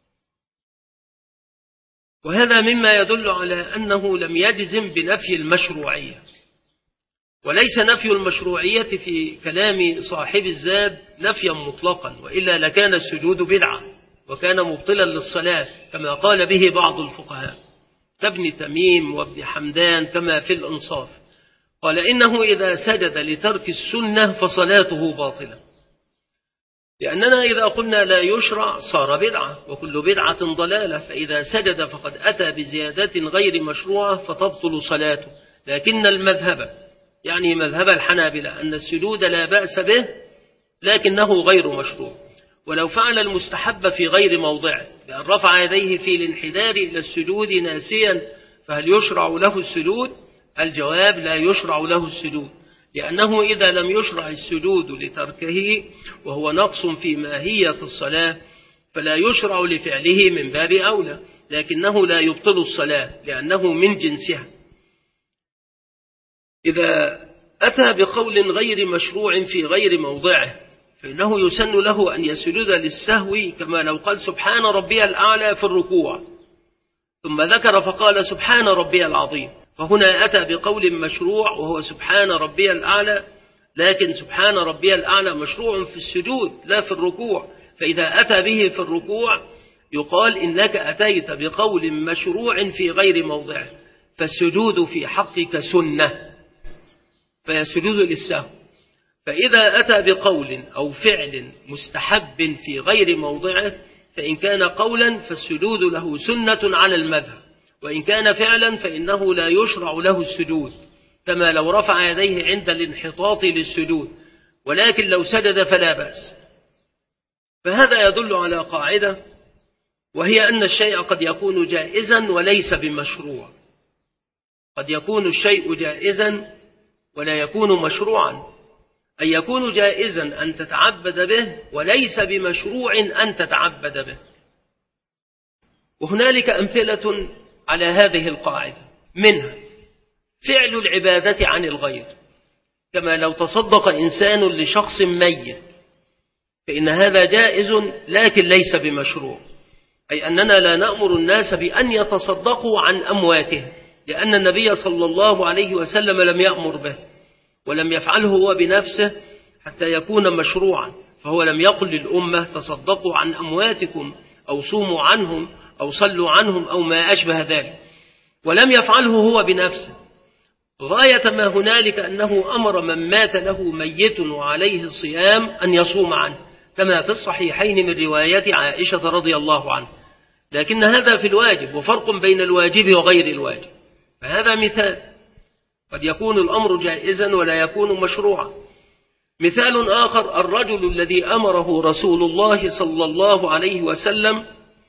وهذا مما يدل على أنه لم يجزم بنفي المشروعية، وليس نفي المشروعية في كلام صاحب الزاد نفيا مطلقا، وإلا لكان السجود بدعة وكان مبطلا للصلاة كما قال به بعض الفقهاء كابن تميم وابن حمدان كما في الإنصاف، قال إنه إذا سجد لترك السنة فصلاته باطلة، لأننا إذا قلنا لا يشرع صار بدعة، وكل بدعة ضلالة، فإذا سجد فقد أتى بزيادات غير مشروعة فتبطل صلاته. لكن المذهب يعني مذهب الحنابلة أن السجود لا بأس به لكنه غير مشروع، ولو فعل المستحب في غير موضعه بأن رفع يديه في الانحدار إلى السجود ناسيا فهل يشرع له السجود؟ الجواب لا يشرع له السجود، لأنه إذا لم يشرع السجود لتركه وهو نقص في ماهية الصلاة فلا يشرع لفعله من باب أولى، لكنه لا يبطل الصلاة لأنه من جنسها. إذا أتى بقول غير مشروع في غير موضعه فإنه يسن له أن يسجد للسهو، كما لو قال سبحان ربي الأعلى في الركوع ثم ذكر فقال سبحان ربي العظيم، فهنا أتى بقول مشروع وهو سبحان ربي الأعلى، لكن سبحان ربي الأعلى مشروع في السجود لا في الركوع، فإذا أتى به في الركوع يقال إنك أتيت بقول مشروع في غير موضعه، فالسجود في حقك سنة فيسجد للسهو. فإذا أتى بقول أو فعل مستحب في غير موضعه فإن كان قولا فالسجود له سنة على المذهب، وإن كان فعلا فإنه لا يشرع له السجود، كما لو رفع يديه عند الانحطاط للسجود، ولكن لو سجد فلا بأس. فهذا يدل على قاعدة، وهي أن الشيء قد يكون جائزا وليس بمشروع، قد يكون الشيء جائزا ولا يكون مشروعا، أن يكون جائزا أن تتعبد به وليس بمشروع أن تتعبد به. وهنالك أمثلة على هذه القاعدة، منها فعل العبادة عن الغير، كما لو تصدق إنسان لشخص ميت فإن هذا جائز لكن ليس بمشروع، أي أننا لا نأمر الناس بأن يتصدقوا عن أمواته، لأن النبي صلى الله عليه وسلم لم يأمر به ولم يفعله هو بنفسه حتى يكون مشروعا، فهو لم يقل للأمة تصدقوا عن أمواتكم أو صوموا عنهم أو صلوا عنهم أو ما أشبه ذلك، ولم يفعله هو بنفسه. غاية ما هنالك أنه أمر من مات له ميت وعليه الصيام أن يصوم عنه، كما في الصحيحين من رواية عائشة رضي الله عنه، لكن هذا في الواجب، وفرق بين الواجب وغير الواجب. فهذا مثال، قد يكون الأمر جائزا ولا يكون مشروعا. مثال آخر، الرجل الذي أمره رسول الله صلى الله عليه وسلم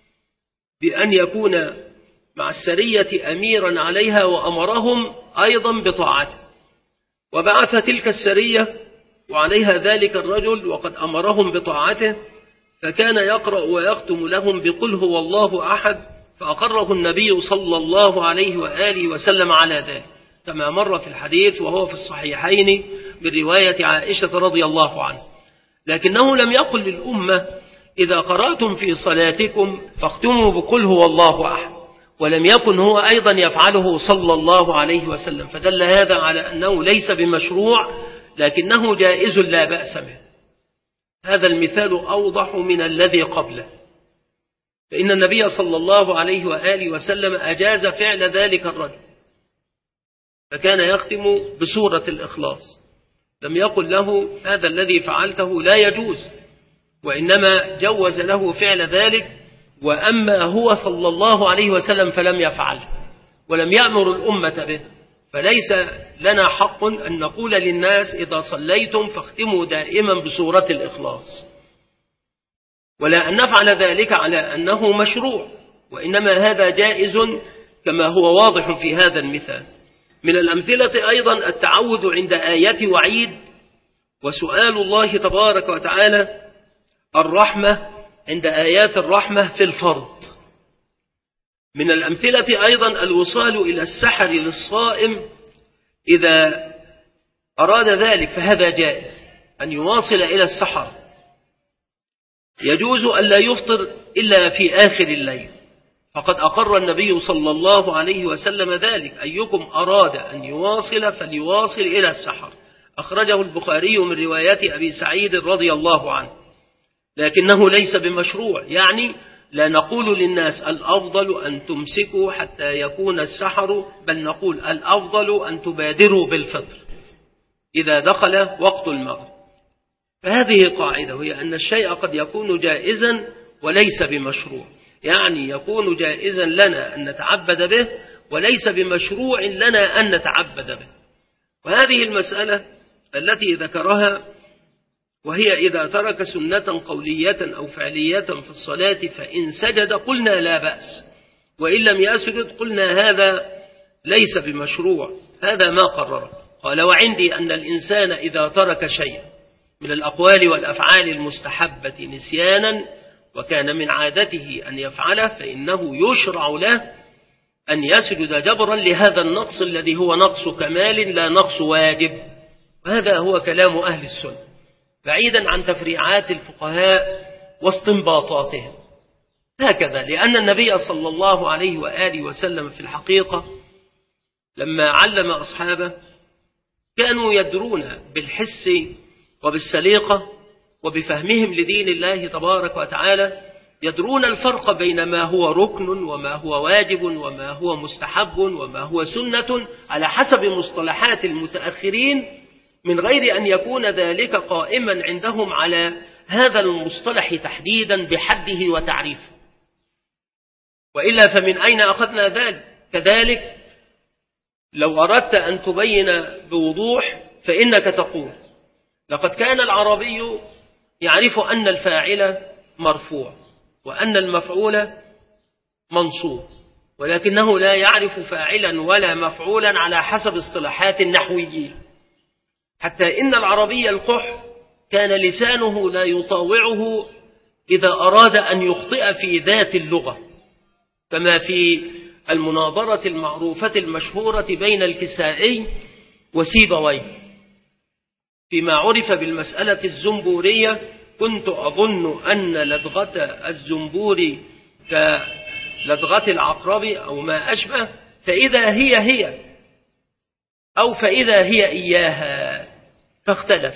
بأن يكون مع السرية أميرا عليها، وأمرهم أيضا بطاعته، وبعث تلك السرية وعليها ذلك الرجل وقد أمرهم بطاعته، فكان يقرأ ويختم لهم بقل هو الله أحد، فأقره النبي صلى الله عليه وآله وسلم على ذلك، كما مر في الحديث وهو في الصحيحين برواية عائشة رضي الله عنه. لكنه لم يقل للأمة إذا قرأتم في صلاتكم فاختموا بقل هو الله أحد، ولم يكن هو أيضا يفعله صلى الله عليه وسلم، فدل هذا على أنه ليس بمشروع لكنه جائز لا بأس به. هذا المثال أوضح من الذي قبله، فإن النبي صلى الله عليه وآله وسلم أجاز فعل ذلك الرجل، فكان يختم بسورة الإخلاص، لم يقل له هذا الذي فعلته لا يجوز، وإنما جوز له فعل ذلك، وأما هو صلى الله عليه وسلم فلم يفعله ولم يأمر الأمة به، فليس لنا حق أن نقول للناس إذا صليتم فاختموا دائما بسورة الإخلاص، ولا أن نفعل ذلك على أنه مشروع، وإنما هذا جائز كما هو واضح في هذا المثال. من الأمثلة أيضا التعوذ عند آية وعيد، وسؤال الله تبارك وتعالى الرحمة عند آيات الرحمة في الفرض. من الأمثلة أيضا الوصال إلى السحر للصائم إذا أراد ذلك فهذا جائز أن يواصل إلى السحر. يجوز أن لا يفطر إلا في آخر الليل، فقد أقر النبي صلى الله عليه وسلم ذلك: أيكم أراد أن يواصل فليواصل إلى السحر. أخرجه البخاري من رواية أبي سعيد رضي الله عنه. لكنه ليس بمشروع، يعني لا نقول للناس الأفضل أن تمسكوا حتى يكون السحر، بل نقول الأفضل أن تبادروا بالفطر إذا دخل وقت المغرب. فهذه قاعدة، وهي أن الشيء قد يكون جائزا وليس بمشروع، يعني يكون جائزا لنا أن نتعبد به وليس بمشروع لنا أن نتعبد به. وهذه المسألة التي ذكرها، وهي إذا ترك سنة قولية أو فعلية في الصلاة فإن سجد قلنا لا بأس، وإن لم يسجد قلنا هذا ليس بمشروع، هذا ما قرره. قال: وعندي أن الإنسان إذا ترك شيئا من الأقوال والأفعال المستحبة نسيانا وكان من عادته أن يفعله فإنه يشرع له أن يسجد جبرا لهذا النقص الذي هو نقص كمال لا نقص واجب. وهذا هو كلام أهل السنة، بعيدا عن تفريعات الفقهاء واستنباطاتهم. هكذا، لأن النبي صلى الله عليه وآله وسلم في الحقيقة لما علم أصحابه كانوا يدرون بالحس وبالسليقة وبفهمهم لدين الله تبارك وتعالى، يدرون الفرق بين ما هو ركن وما هو واجب وما هو مستحب وما هو سنة على حسب مصطلحات المتأخرين، من غير أن يكون ذلك قائما عندهم على هذا المصطلح تحديدا بحده وتعريفه، وإلا فمن أين أخذنا ذلك؟ كذلك لو أردت أن تبين بوضوح فإنك تقول: لقد كان العربي يعرف أن الفاعل مرفوع وأن المفعول منصوب، ولكنه لا يعرف فاعلا ولا مفعولا على حسب اصطلاحات النحويين، حتى إن العربي القح كان لسانه لا يطاوعه إذا أراد أن يخطئ في ذات اللغة، كما في المناظرة المعروفة المشهورة بين الكسائي وسيبويه فيما عرف بالمسألة الزنبورية: كنت أظن أن لدغة الزنبور كلدغة العقرب أو ما أشبه، فإذا هي هي أو فإذا هي إياها، فاختلف.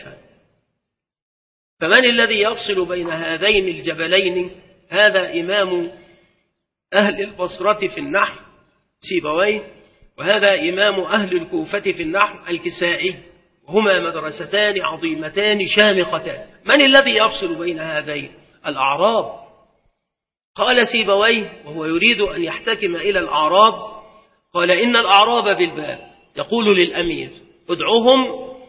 فمن الذي يفصل بين هذين الجبلين؟ هذا إمام أهل البصرة في النحو سيبويه، وهذا إمام أهل الكوفة في النحو الكسائي، هما مدرستان عظيمتان شامختان. من الذي يفصل بين هذين؟ الأعراب. قال سيبويه وهو يريد أن يحتكم إلى الأعراب، قال: إن الأعراب بالباب يقول للأمير: ادعوهم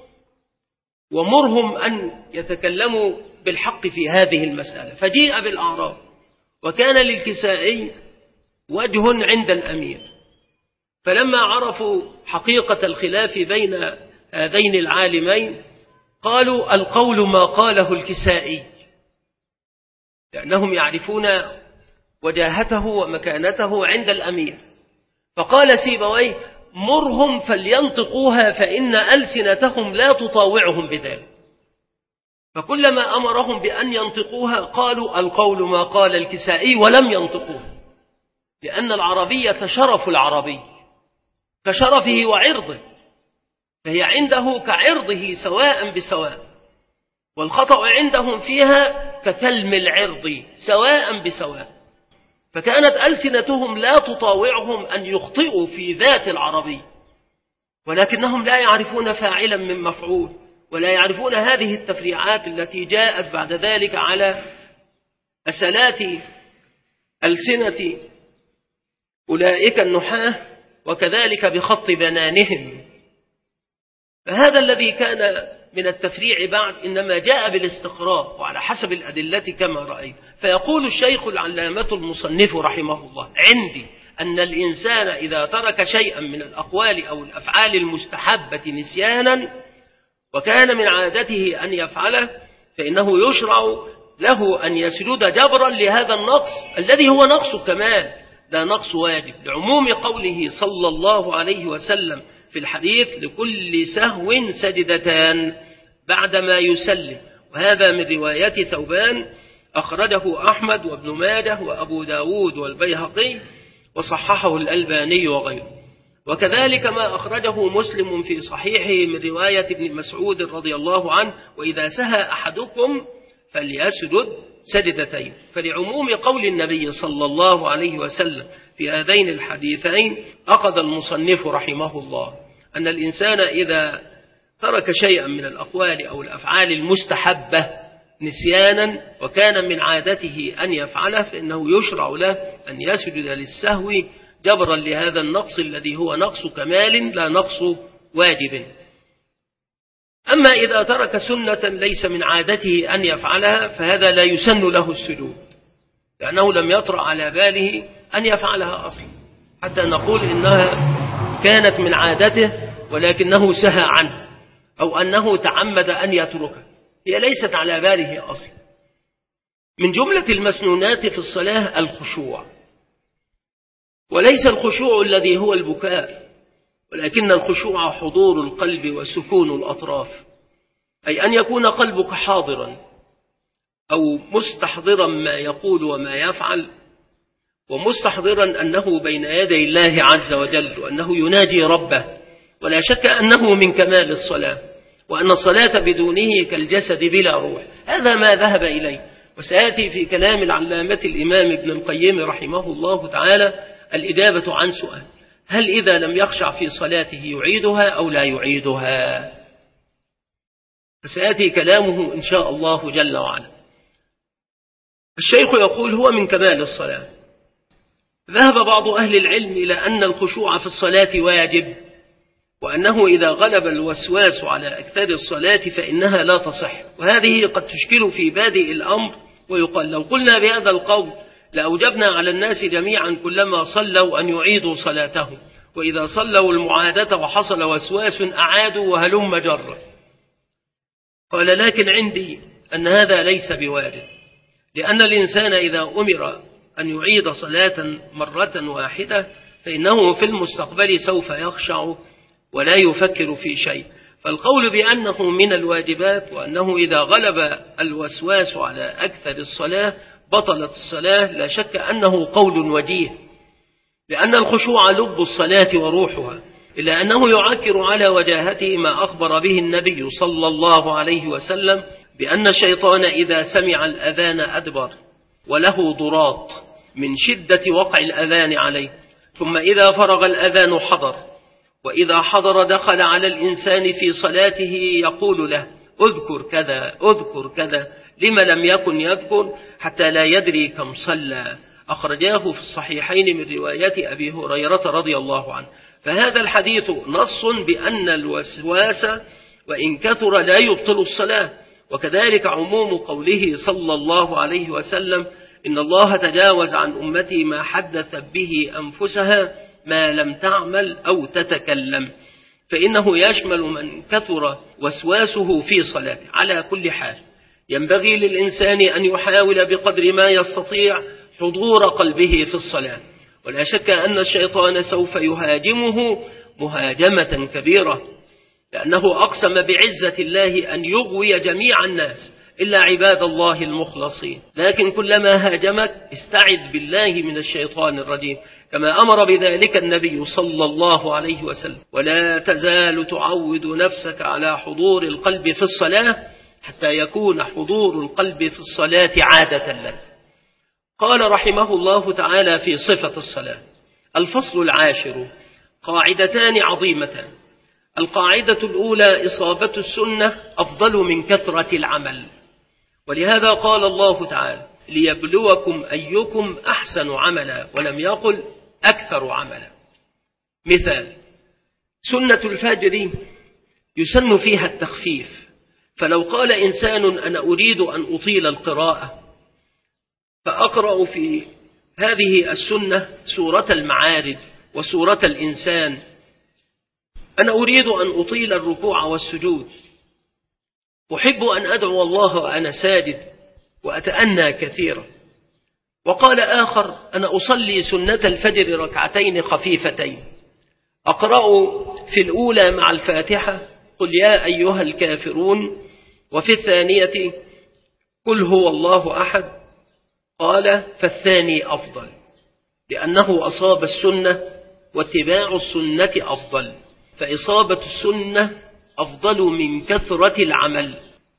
ومرهم أن يتكلموا بالحق في هذه المسألة. فجيء بالأعراب، وكان للكسائي وجه عند الأمير، فلما عرفوا حقيقة الخلاف بين هذين العالمين قالوا: القول ما قاله الكسائي، لأنهم يعرفون وجاهته ومكانته عند الأمير. فقال سيبويه: مرهم فلينطقوها فإن ألسنتهم لا تطاوعهم بذلك. فكلما أمرهم بأن ينطقوها قالوا: القول ما قال الكسائي، ولم ينطقوها، لأن العربية شرف العربي كشرفه وعرضه، فهي عنده كعرضه سواء بسواء، والخطأ عندهم فيها كثلم العرض سواء بسواء. فكانت ألسنتهم لا تطاوعهم أن يخطئوا في ذات العربي، ولكنهم لا يعرفون فاعلا من مفعول، ولا يعرفون هذه التفريعات التي جاءت بعد ذلك على أسلات ألسنة أولئك النحاة، وكذلك بخط بنانهم. فهذا الذي كان من التفريع بعد إنما جاء بالاستقراء وعلى حسب الأدلة كما رأيت. فيقول الشيخ العلامة المصنف رحمه الله: عندي أن الإنسان إذا ترك شيئا من الأقوال أو الأفعال المستحبة نسيانا وكان من عادته أن يفعله فإنه يشرع له أن يسجد جبرا لهذا النقص الذي هو نقص كمال لا نقص واجب، لعموم قوله صلى الله عليه وسلم في الحديث لكل سهو سجدتان بعدما يسلم، وهذا من رواية ثوبان أخرجه أحمد وابن ماجه وأبو داود والبيهقي وصححه الألباني وغيره. وكذلك ما أخرجه مسلم في صحيحه من رواية ابن مسعود رضي الله عنه: وإذا سهى أحدكم فليسجد سجدتين. فلعموم قول النبي صلى الله عليه وسلم في هذين الحديثين أخذ المصنف رحمه الله أن الإنسان إذا ترك شيئا من الأقوال أو الأفعال المستحبة نسيانا وكان من عادته أن يفعله فإنه يشرع له أن يسجد للسهو جبرا لهذا النقص الذي هو نقص كمال لا نقص واجب. أما إذا ترك سنة ليس من عادته أن يفعلها فهذا لا يسن له السجود، لأنه لم يطرأ على باله أن يفعلها أصلا حتى نقول إنها كانت من عادته ولكنه سهى عنه أو أنه تعمد أن يتركها، هي ليست على باله أصلا. من جملة المسنونات في الصلاة الخشوع، وليس الخشوع الذي هو البكاء، ولكن الخشوع حضور القلب وسكون الأطراف، أي أن يكون قلبك حاضرا أو مستحضرا ما يقول وما يفعل، ومستحضرا أنه بين يدي الله عز وجل وأنه يناجي ربه. ولا شك أنه من كمال الصلاة، وأن الصلاة بدونه كالجسد بلا روح، هذا ما ذهب إليه. وسيأتي في كلام العلامة الإمام ابن القيم رحمه الله تعالى الإجابة عن سؤال: هل إذا لم يخشع في صلاته يعيدها أو لا يعيدها؟ فسيأتي كلامه إن شاء الله جل وعلا. الشيخ يقول: هو من كمال الصلاة. ذهب بعض أهل العلم إلى أن الخشوع في الصلاة واجب، وأنه إذا غلب الوسواس على أكثر الصلاة فإنها لا تصح، وهذه قد تشكل في بادئ الأمر. ويقال: لو قلنا بهذا القول لأوجبنا على الناس جميعا كلما صلوا أن يعيدوا صلاتهم، وإذا صلوا المعادة وحصل وسواس أعادوا وهلم جرا. قال: لكن عندي أن هذا ليس بواجب، لأن الإنسان إذا أمر أن يعيد صلاة مرة واحدة فإنه في المستقبل سوف يخشع ولا يفكر في شيء. فالقول بأنه من الواجبات وأنه إذا غلب الوسواس على أكثر الصلاة بطلت الصلاة لا شك أنه قول وجيه، لأن الخشوع لب الصلاة وروحها، إلا أنه يعكر على وجاهته ما أخبر به النبي صلى الله عليه وسلم بأن الشيطان إذا سمع الأذان أدبر وله ضراط من شدة وقع الأذان عليه، ثم إذا فرغ الأذان حضر، وإذا حضر دخل على الإنسان في صلاته يقول له: اذكر كذا اذكر كذا، لما لم يكن يذكر حتى لا يدري كم صلى. أخرجاه في الصحيحين من رواية أبي هريرة رضي الله عنه. فهذا الحديث نص بأن الوسواس وإن كثر لا يبطل الصلاة، وكذلك عموم قوله صلى الله عليه وسلم: إن الله تجاوز عن أمتي ما حدث به أنفسها ما لم تعمل أو تتكلم، فإنه يشمل من كثر وسواسه في صلاته. على كل حال ينبغي للإنسان أن يحاول بقدر ما يستطيع حضور قلبه في الصلاة، ولا شك أن الشيطان سوف يهاجمه مهاجمة كبيرة، لأنه أقسم بعزة الله أن يغوي جميع الناس إلا عباد الله المخلصين. لكن كلما هاجمك استعذ بالله من الشيطان الرجيم، كما أمر بذلك النبي صلى الله عليه وسلم: ولا تزال تعود نفسك على حضور القلب في الصلاة حتى يكون حضور القلب في الصلاة عادة لك. قال رحمه الله تعالى في صفة الصلاة: الفصل العاشر: قاعدتان عظيمتان. القاعدة الأولى: إصابة السنة أفضل من كثرة العمل، ولهذا قال الله تعالى: ليبلوكم أيكم أحسن عملا، ولم يقل أكثر عملا. مثال: سنة الفجر يسن فيها التخفيف، فلو قال إنسان: أنا أريد أن أطيل القراءة، فأقرأ في هذه السنة سورة المعارج وسورة الإنسان، أنا أريد أن أطيل الركوع والسجود، أحب أن أدعو الله وأنا ساجد وأتأنى كثيرا. وقال آخر: أنا أصلي سنة الفجر ركعتين خفيفتين، أقرأ في الأولى مع الفاتحة قل يا أيها الكافرون، وفي الثانية قل هو الله أحد. قال فالثاني أفضل لأنه أصاب السنة، واتباع السنة أفضل، فإصابة السنة أفضل من كثرة العمل.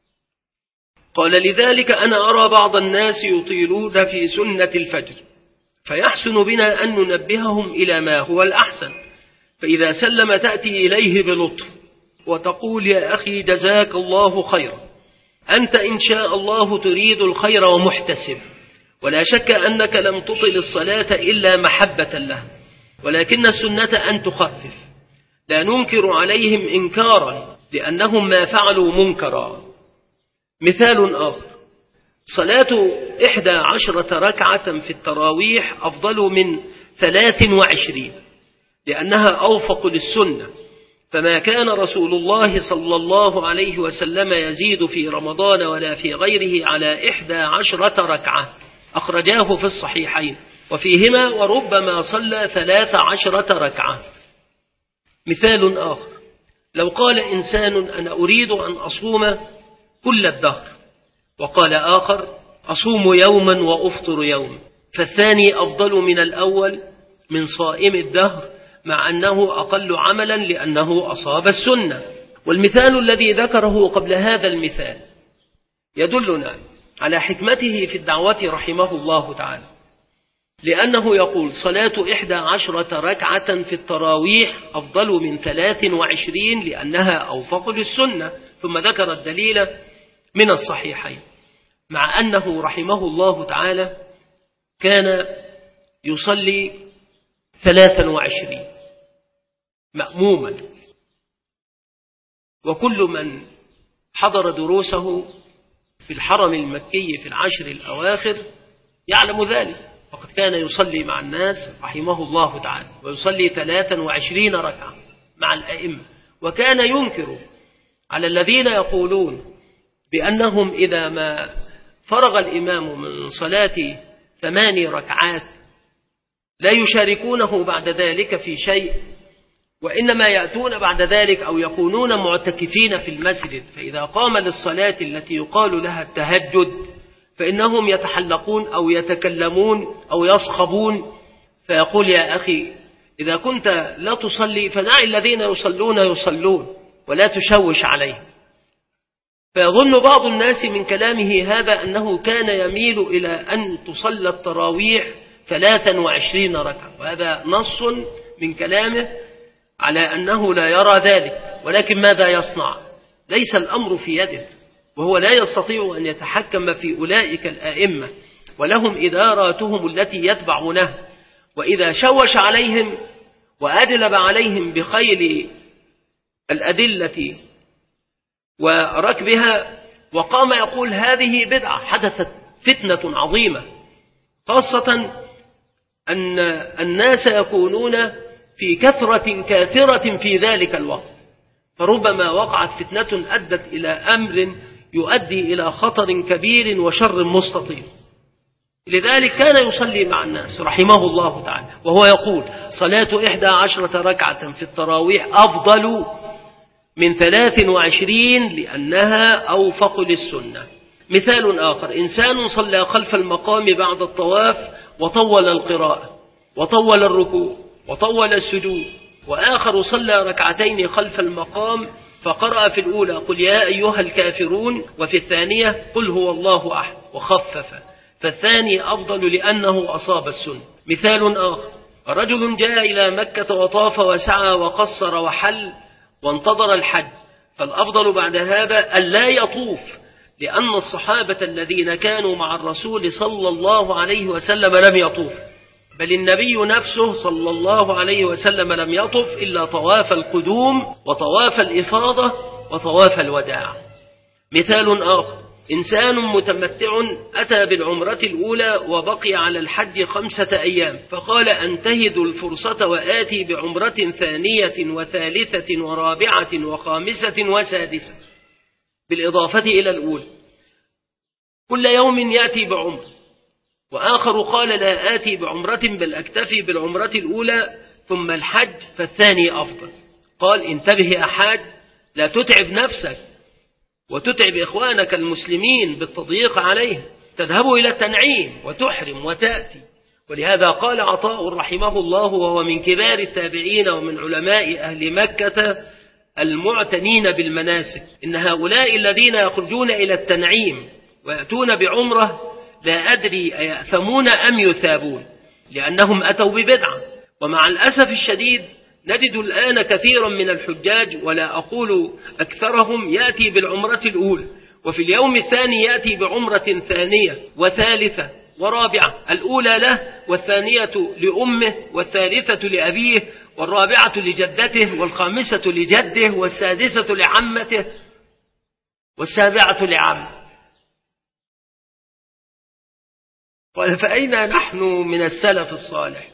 قال لذلك أنا أرى بعض الناس يطيلون في سنة الفجر، فيحسن بنا أن ننبههم إلى ما هو الأحسن، فإذا سلم تأتي إليه بلطف وتقول يا أخي جزاك الله خيرا، أنت إن شاء الله تريد الخير ومحتسب، ولا شك أنك لم تطل الصلاة إلا محبة له، ولكن السنة أن تخفف. لا ننكر عليهم إنكارا لأنهم ما فعلوا منكرا. مثال آخر: صلاة إحدى عشرة ركعة في التراويح أفضل من ثلاث وعشرين لأنها أوفق للسنة، فما كان رسول الله صلى الله عليه وسلم يزيد في رمضان ولا في غيره على إحدى عشرة ركعة، أخرجاه في الصحيحين وفيهما وربما صلى ثلاث عشرة ركعة. مثال آخر: لو قال إنسان أنا أريد أن أصوم كل الدهر، وقال آخر أصوم يوما وأفطر يوم، فالثاني أفضل من الأول من صائم الدهر، مع أنه أقل عملا لأنه أصاب السنة. والمثال الذي ذكره قبل هذا المثال يدلنا على حكمته في الدعوة رحمه الله تعالى، لأنه يقول صلاة إحدى عشرة ركعة في التراويح أفضل من ثلاث وعشرين لأنها أوفق للسنة، ثم ذكر الدليل من الصحيحين، مع أنه رحمه الله تعالى كان يصلي ثلاثا وعشرين مأموما، وكل من حضر دروسه في الحرم المكي في العشر الأواخر يعلم ذلك، وقد كان يصلي مع الناس رحمه الله تعالى ويصلي ثلاثا وعشرين ركعة مع الأئمة، وكان ينكر على الذين يقولون بأنهم إذا ما فرغ الإمام من صلاة ثماني ركعات لا يشاركونه بعد ذلك في شيء، وإنما يأتون بعد ذلك أو يكونون معتكفين في المسجد، فإذا قام للصلاة التي يقال لها التهجد فإنهم يتحلقون أو يتكلمون أو يصخبون، فيقول يا أخي إذا كنت لا تصلي فدع الذين يصلون يصلون ولا تشوش عليهم. فيظن بعض الناس من كلامه هذا أنه كان يميل إلى أن تصلى التراويح ثلاثا وعشرين ركعة، وهذا نص من كلامه على أنه لا يرى ذلك، ولكن ماذا يصنع؟ ليس الأمر في يده، وهو لا يستطيع أن يتحكم في أولئك الآئمة، ولهم إداراتهم التي يتبعونها، وإذا شوش عليهم وأجلب عليهم بخيل الأدلة وركبها وقام يقول هذه بدعة، حدثت فتنة عظيمة، خاصة أن الناس يكونون في كثرة كاثرة في ذلك الوقت، فربما وقعت فتنة أدت إلى أمر يؤدي إلى خطر كبير وشر مستطير. لذلك كان يصلي مع الناس رحمه الله تعالى وهو يقول صلاة إحدى عشرة ركعة في التراويح أفضل من ثلاث وعشرين لأنها أوفق للسنة. مثال آخر: إنسان صلى خلف المقام بعد الطواف وطول القراءة وطول الركوع وطول السجود، وآخر صلى ركعتين خلف المقام فقرأ في الأولى قل يا أيها الكافرون، وفي الثانية قل هو الله أحد وخفف، فالثاني أفضل لأنه أصاب السنة. مثال آخر: رجل جاء إلى مكة وطاف وسعى وقصر وحل وانتظر الحج، فالأفضل بعد هذا ألا يطوف، لأن الصحابة الذين كانوا مع الرسول صلى الله عليه وسلم لم يطوف، بل النبي نفسه صلى الله عليه وسلم لم يطف إلا طواف القدوم وطواف الإفاضة وطواف الوداع. مثال آخر: إنسان متمتع أتى بالعمرة الأولى وبقي على الحج خمسة أيام، فقال أنتهز الفرصة وآتي بعمرة ثانية وثالثة ورابعة وخامسة وسادسة بالإضافة إلى الأولى، كل يوم يأتي بعمرة. وآخر قال لا آتي بعمرة بل أكتفي بالعمرة الأولى ثم الحج فالثاني أفضل. قال انتبه يا حاج، لا تتعب نفسك وتتعب إخوانك المسلمين بالتضييق عليه، تذهب إلى التنعيم وتحرم وتأتي. ولهذا قال عطاء رحمه الله وهو من كبار التابعين ومن علماء أهل مكة المعتنين بالمناسك: إن هؤلاء الذين يخرجون إلى التنعيم ويأتون بعمرة لا أدري أيأثمون أم يثابون، لأنهم أتوا ببدعة. ومع الأسف الشديد نجد الآن كثيرا من الحجاج، ولا أقول أكثرهم، يأتي بالعمرة الأولى وفي اليوم الثاني يأتي بعمرة ثانية وثالثة ورابعة، الأولى له والثانية لأمه والثالثة لأبيه والرابعة لجدته والخامسة لجده والسادسة لعمته والسابعة لعمه. قال فأين نحن من السلف الصالح؟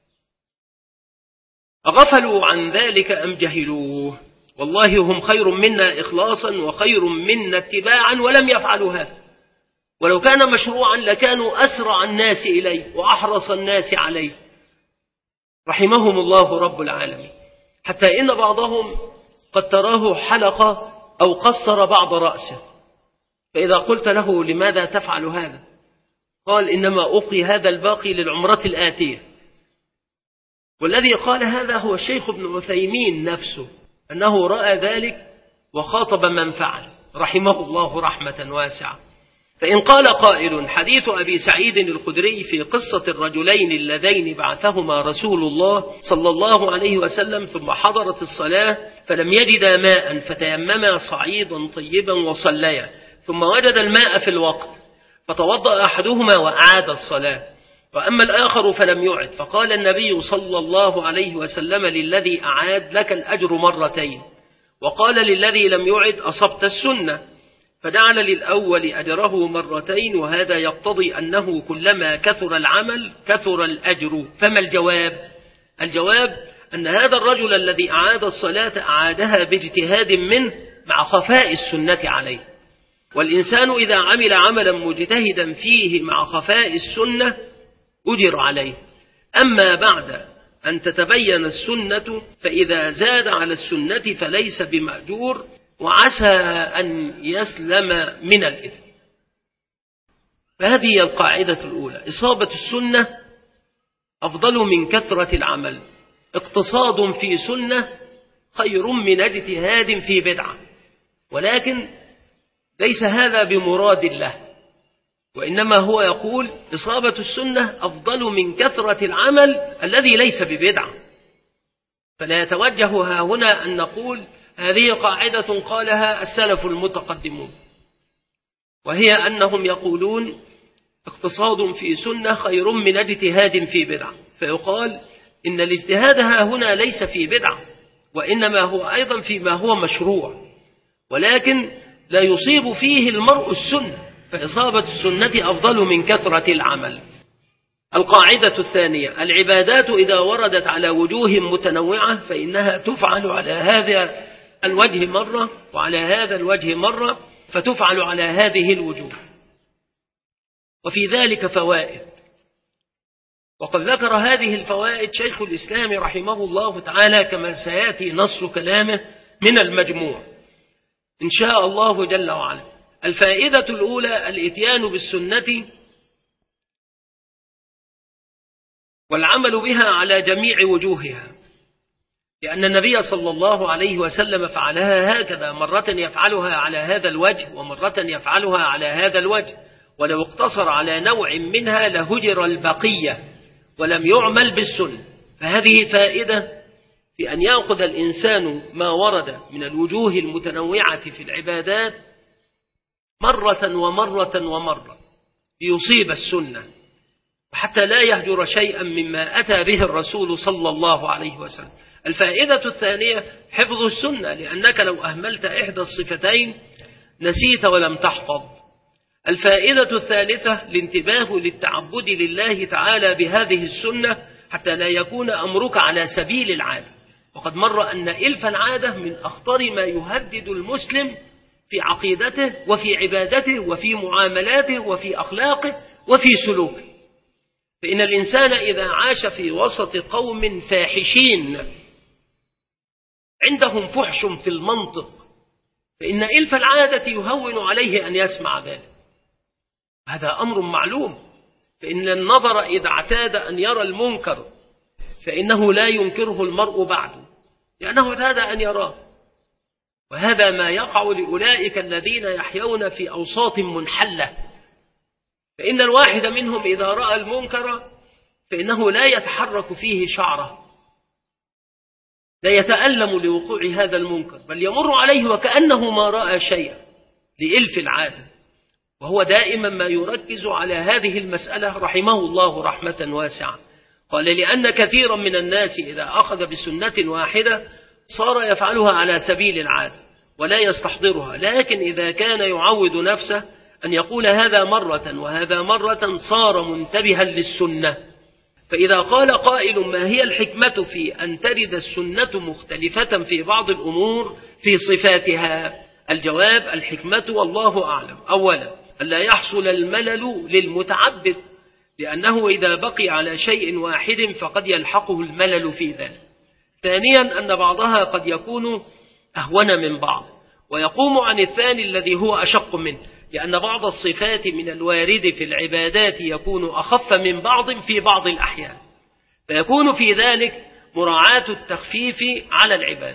أغفلوا عن ذلك أم جهلوه؟ والله هم خير منا إخلاصا وخير منا اتباعا ولم يفعلوا هذا، ولو كان مشروعا لكانوا أسرع الناس إليه وأحرص الناس عليه رحمهم الله رب العالمين. حتى إن بعضهم قد تراه حلقة أو قصر بعض رأسه، فإذا قلت له لماذا تفعل هذا؟ قال إنما أبقي هذا الباقي للعمرة الآتية. والذي قال هذا هو الشيخ ابن عثيمين نفسه، أنه رأى ذلك وخاطب من فعل رحمه الله رحمة واسعة. فإن قال قائل حديث أبي سعيد الخدري في قصة الرجلين اللذين بعثهما رسول الله صلى الله عليه وسلم ثم حضرت الصلاة فلم يجدا ماء فتيمما صعيدا طيبا وصليا، ثم وجد الماء في الوقت فتوضأ أحدهما وأعاد الصلاة، وأما الآخر فلم يعد، فقال النبي صلى الله عليه وسلم للذي أعاد لك الأجر مرتين، وقال للذي لم يعد أصبت السنة، فجعل للأول أجره مرتين، وهذا يقتضي أنه كلما كثر العمل كثر الأجر. فما الجواب؟ الجواب أن هذا الرجل الذي أعاد الصلاة أعادها باجتهاد منه مع خفاء السنة عليه، والإنسان إذا عمل عملا مجتهدا فيه مع خفاء السنة أجر عليه. أما بعد أن تتبين السنة فإذا زاد على السنة فليس بمأجور، وعسى أن يسلم من الإثم. فهذه القاعدة الأولى: إصابة السنة أفضل من كثرة العمل، اقتصاد في سنة خير من اجتهاد في بدعة. ولكن ليس هذا بمراد الله، وإنما هو يقول إصابة السنة أفضل من كثرة العمل الذي ليس ببدعة. فلا يتوجه ها هنا أن نقول هذه قاعدة قالها السلف المتقدمون، وهي أنهم يقولون اقتصاد في سنة خير من اجتهاد في بدعة، فيقال إن الاجتهاد ها هنا ليس في بدعة، وإنما هو أيضا فيما هو مشروع، ولكن لا يصيب فيه المرء السنة، فإصابة السنة أفضل من كثرة العمل. القاعدة الثانية: العبادات إذا وردت على وجوه متنوعة فإنها تفعل على هذا الوجه مرة وعلى هذا الوجه مرة، فتفعل على هذه الوجوه، وفي ذلك فوائد. وقد ذكر هذه الفوائد شيخ الإسلام رحمه الله تعالى كما سيأتي نص كلامه من المجموع إن شاء الله جل وعلا. الفائدة الأولى: الإتيان بالسنة والعمل بها على جميع وجوهها، لأن النبي صلى الله عليه وسلم فعلها هكذا، مرة يفعلها على هذا الوجه ومرة يفعلها على هذا الوجه، ولو اقتصر على نوع منها لهجر البقية ولم يعمل بالسنة. فهذه فائدة في أن يأخذ الإنسان ما ورد من الوجوه المتنوعة في العبادات مرة ومرة ومرة ليصيب السنة، حتى لا يهجر شيئا مما أتى به الرسول صلى الله عليه وسلم. الفائدة الثانية: حفظ السنة، لأنك لو أهملت إحدى الصفتين نسيت ولم تحفظ. الفائدة الثالثة: الانتباه للتعبد لله تعالى بهذه السنة حتى لا يكون أمرك على سبيل العادة. وقد مر أن إلف العادة من أخطر ما يهدد المسلم في عقيدته وفي عبادته وفي معاملاته وفي أخلاقه وفي سلوكه. فإن الإنسان إذا عاش في وسط قوم فاحشين عندهم فحش في المنطق فإن إلف العادة يهون عليه أن يسمع ذلك، هذا أمر معلوم. فإن النظر إذا اعتاد أن يرى المنكر فإنه لا ينكره المرء بعده لأنه اعتاد أن يراه، وهذا ما يقع لأولئك الذين يحيون في أوساط منحلة. فإن الواحد منهم إذا رأى المنكر فإنه لا يتحرك فيه شعره، لا يتألم لوقوع هذا المنكر، بل يمر عليه وكأنه ما رأى شيئا لإلف العادة. وهو دائما ما يركز على هذه المسألة رحمه الله رحمة واسعة. قال لأن كثيرا من الناس إذا أخذ بسنة واحدة صار يفعلها على سبيل العادة ولا يستحضرها، لكن إذا كان يعود نفسه أن يقول هذا مرة وهذا مرة صار منتبها للسنة. فإذا قال قائل ما هي الحكمة في أن ترد السنة مختلفة في بعض الأمور في صفاتها؟ الجواب الحكمة والله أعلم. أولا ألا يحصل الملل للمتعبد، لأنه إذا بقي على شيء واحد فقد يلحقه الملل في ذلك. ثانيا أن بعضها قد يكون أهون من بعض ويقوم عن الثاني الذي هو أشق منه، لأن بعض الصفات من الوارد في العبادات يكون أخف من بعض في بعض الأحيان، فيكون في ذلك مراعاة التخفيف على العباد.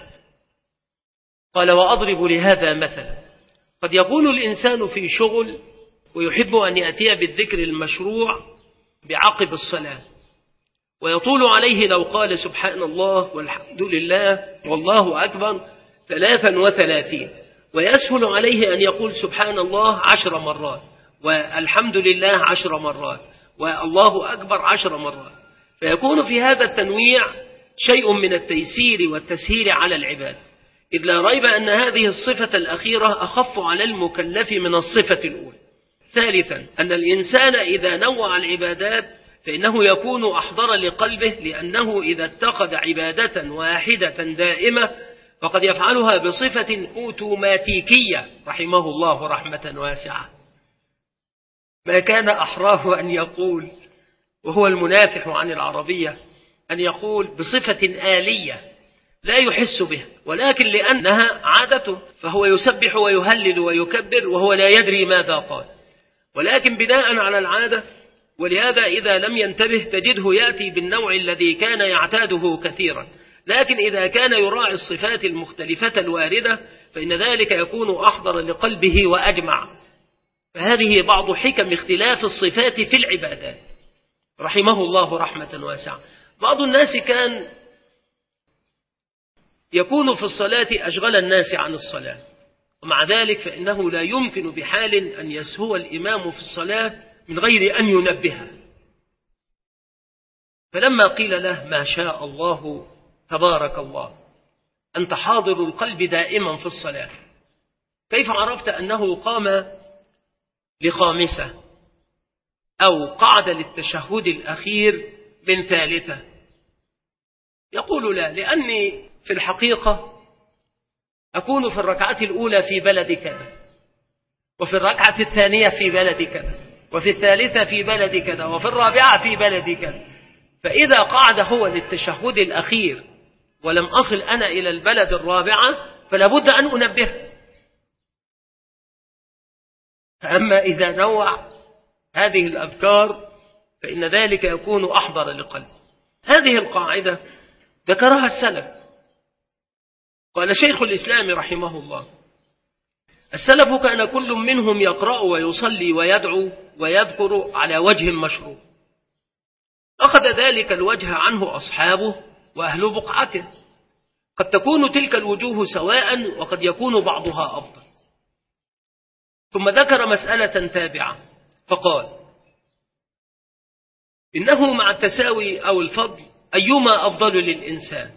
قال وأضرب لهذا مثلا، قد يكون الإنسان في شغل ويحب أن يأتي بالذكر المشروع بعقب الصلاة، ويطول عليه لو قال سبحان الله والحمد لله والله أكبر ثلاثا وثلاثين، ويسهل عليه أن يقول سبحان الله عشر مرات والحمد لله عشر مرات والله أكبر عشر مرات، فيكون في هذا التنويع شيء من التيسير والتسهيل على العباد، إذ لا ريب أن هذه الصفة الأخيرة أخف على المكلف من الصفة الأولى. ثالثا أن الإنسان إذا نوع العبادات فإنه يكون أحضر لقلبه، لأنه إذا اتخذ عبادة واحدة دائمة فقد يفعلها بصفة أوتوماتيكية رحمه الله رحمة واسعة. ما كان أحراه أن يقول، وهو المنافح عن العربية، أن يقول بصفة آلية لا يحس بها، ولكن لأنها عادته فهو يسبح ويهلل ويكبر وهو لا يدري ماذا قال، ولكن بناء على العادة. ولهذا إذا لم ينتبه تجده يأتي بالنوع الذي كان يعتاده كثيرا، لكن إذا كان يراعي الصفات المختلفة الواردة فإن ذلك يكون أحضر لقلبه وأجمع. فهذه بعض حكم اختلاف الصفات في العبادات رحمه الله رحمة واسعة. بعض الناس كان يكون في الصلاة أشغل الناس عن الصلاة، ومع ذلك فإنه لا يمكن بحال أن يسهو الإمام في الصلاة من غير أن ينبهه. فلما قيل له ما شاء الله تبارك الله أنت حاضر القلب دائما في الصلاة، كيف عرفت أنه قام لخامسة أو قعد للتشهد الأخير من ثالثة؟ يقول لا، لأني في الحقيقة أكون في الركعة الأولى في بلد كذا، وفي الركعة الثانية في بلد كذا، وفي الثالثة في بلد كذا، وفي الرابعة في بلد كذا. فإذا قعد هو للتشهد الأخير ولم أصل أنا إلى البلد الرابعة فلا بد أن أنبه. فأما إذا نوع هذه الأذكار فإن ذلك يكون أحضر لقلب. هذه القاعدة ذكرها السلف. قال شيخ الإسلام رحمه الله السلف كان كل منهم يقرأ ويصلي ويدعو ويذكر على وجه مشروع، أخذ ذلك الوجه عنه أصحابه وأهل بقعته. قد تكون تلك الوجوه سواء وقد يكون بعضها أفضل. ثم ذكر مسألة تابعة فقال إنه مع التساوي أو الفضل أيما أفضل للإنسان،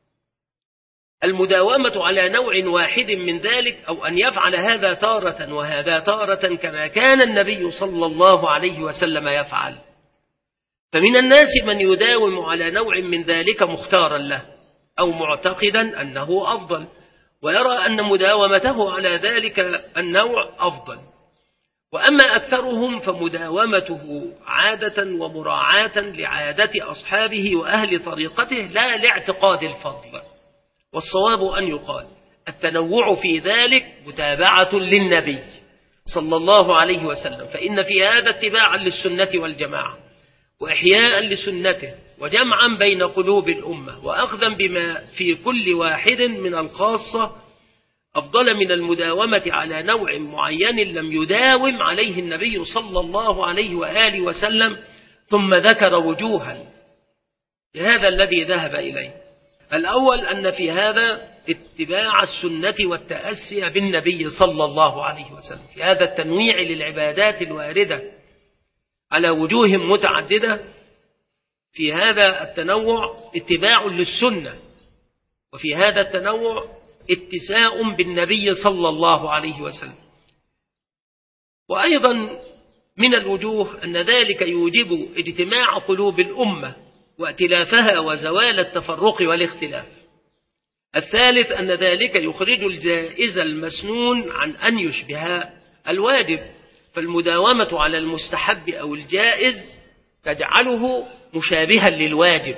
المداومة على نوع واحد من ذلك أو أن يفعل هذا تارة وهذا تارة كما كان النبي صلى الله عليه وسلم يفعل. فمن الناس من يداوم على نوع من ذلك مختارا له أو معتقدا أنه أفضل، ويرى أن مداومته على ذلك النوع أفضل. وأما أكثرهم فمداومته عادة ومراعاة لعادة أصحابه وأهل طريقته لا لاعتقاد الفضل. والصواب أن يقال التنوع في ذلك متابعة للنبي صلى الله عليه وسلم، فإن في هذا اتباعا للسنة والجماعة وإحياء لسنته وجمعا بين قلوب الأمة وأخذا بما في كل واحد من الخاصة أفضل من المداومة على نوع معين لم يداوم عليه النبي صلى الله عليه وآله وسلم. ثم ذكر وجوها لهذا الذي ذهب إليه. الأول أن في هذا اتباع السنة والتأسي بالنبي صلى الله عليه وسلم، في هذا التنويع للعبادات الواردة على وجوه متعددة، في هذا التنوع اتباع للسنة، وفي هذا التنوع اتساء بالنبي صلى الله عليه وسلم. وأيضا من الوجوه أن ذلك يوجب اجتماع قلوب الأمة وائتلافها وزوال التفرق والاختلاف. الثالث أن ذلك يخرج الجائز المسنون عن أن يشبه الواجب، فالمداومة على المستحب أو الجائز تجعله مشابها للواجب.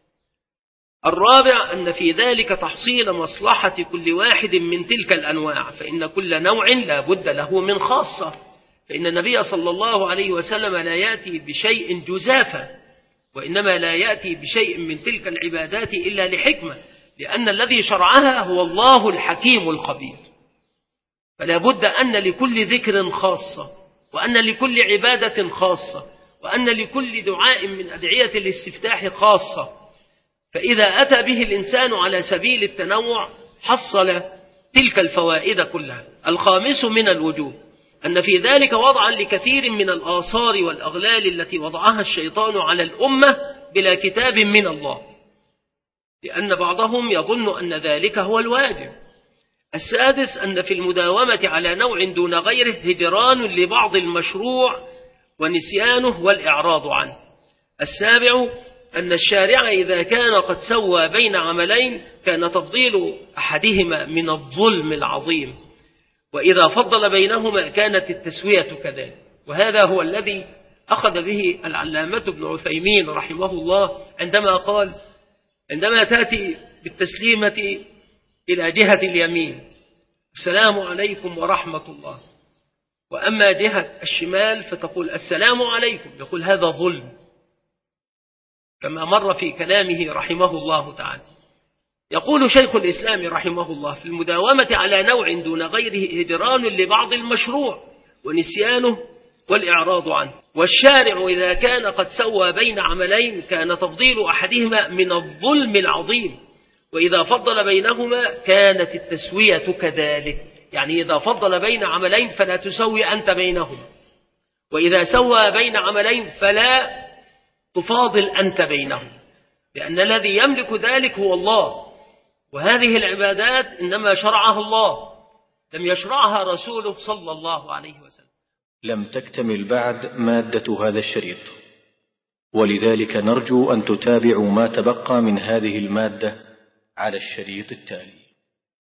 الرابع أن في ذلك تحصيل مصلحة كل واحد من تلك الأنواع، فإن كل نوع لا بد له من خاصة، فإن النبي صلى الله عليه وسلم لا يأتي بشيء جزافا، وإنما لا يأتي بشيء من تلك العبادات إلا لحكمة، لأن الذي شرعها هو الله الحكيم الخبير. فلا بد أن لكل ذكر خاصة، وأن لكل عبادة خاصة، وأن لكل دعاء من أدعية الاستفتاح خاصة. فإذا أتى به الإنسان على سبيل التنوع حصل تلك الفوائد كلها. الخامس من الوجوه أن في ذلك وضعا لكثير من الآثار والأغلال التي وضعها الشيطان على الأمة بلا كتاب من الله، لأن بعضهم يظن أن ذلك هو الواجب. السادس أن في المداومة على نوع دون غيره هجران لبعض المشروع ونسيانه والإعراض عنه. السابع أن الشارع إذا كان قد سوى بين عملين كان تفضيل أحدهما من الظلم العظيم، وإذا فضل بينهما كانت التسوية كذلك. وهذا هو الذي أخذ به العلامة ابن عثيمين رحمه الله عندما قال: عندما تأتي بالتسليمة إلى جهة اليمين السلام عليكم ورحمة الله، وأما جهة الشمال فتقول السلام عليكم، يقول هذا ظلم، كما مر في كلامه رحمه الله تعالى. يقول شيخ الإسلام رحمه الله: في المداومة على نوع دون غيره هجران لبعض المشروع ونسيانه والإعراض عنه. والشارع إذا كان قد سوى بين عملين كان تفضيل أحدهما من الظلم العظيم، وإذا فضل بينهما كانت التسوية كذلك. يعني إذا فضل بين عملين فلا تسوي أنت بينهما، وإذا سوى بين عملين فلا تفاضل أنت بينهم، لأن الذي يملك ذلك هو الله، وهذه العبادات إنما شرعها الله، لم يشرعها رسوله صلى الله عليه وسلم. لم تكتمل بعد مادة هذا الشريط، ولذلك نرجو أن تتابعوا ما تبقى من هذه المادة على الشريط التالي.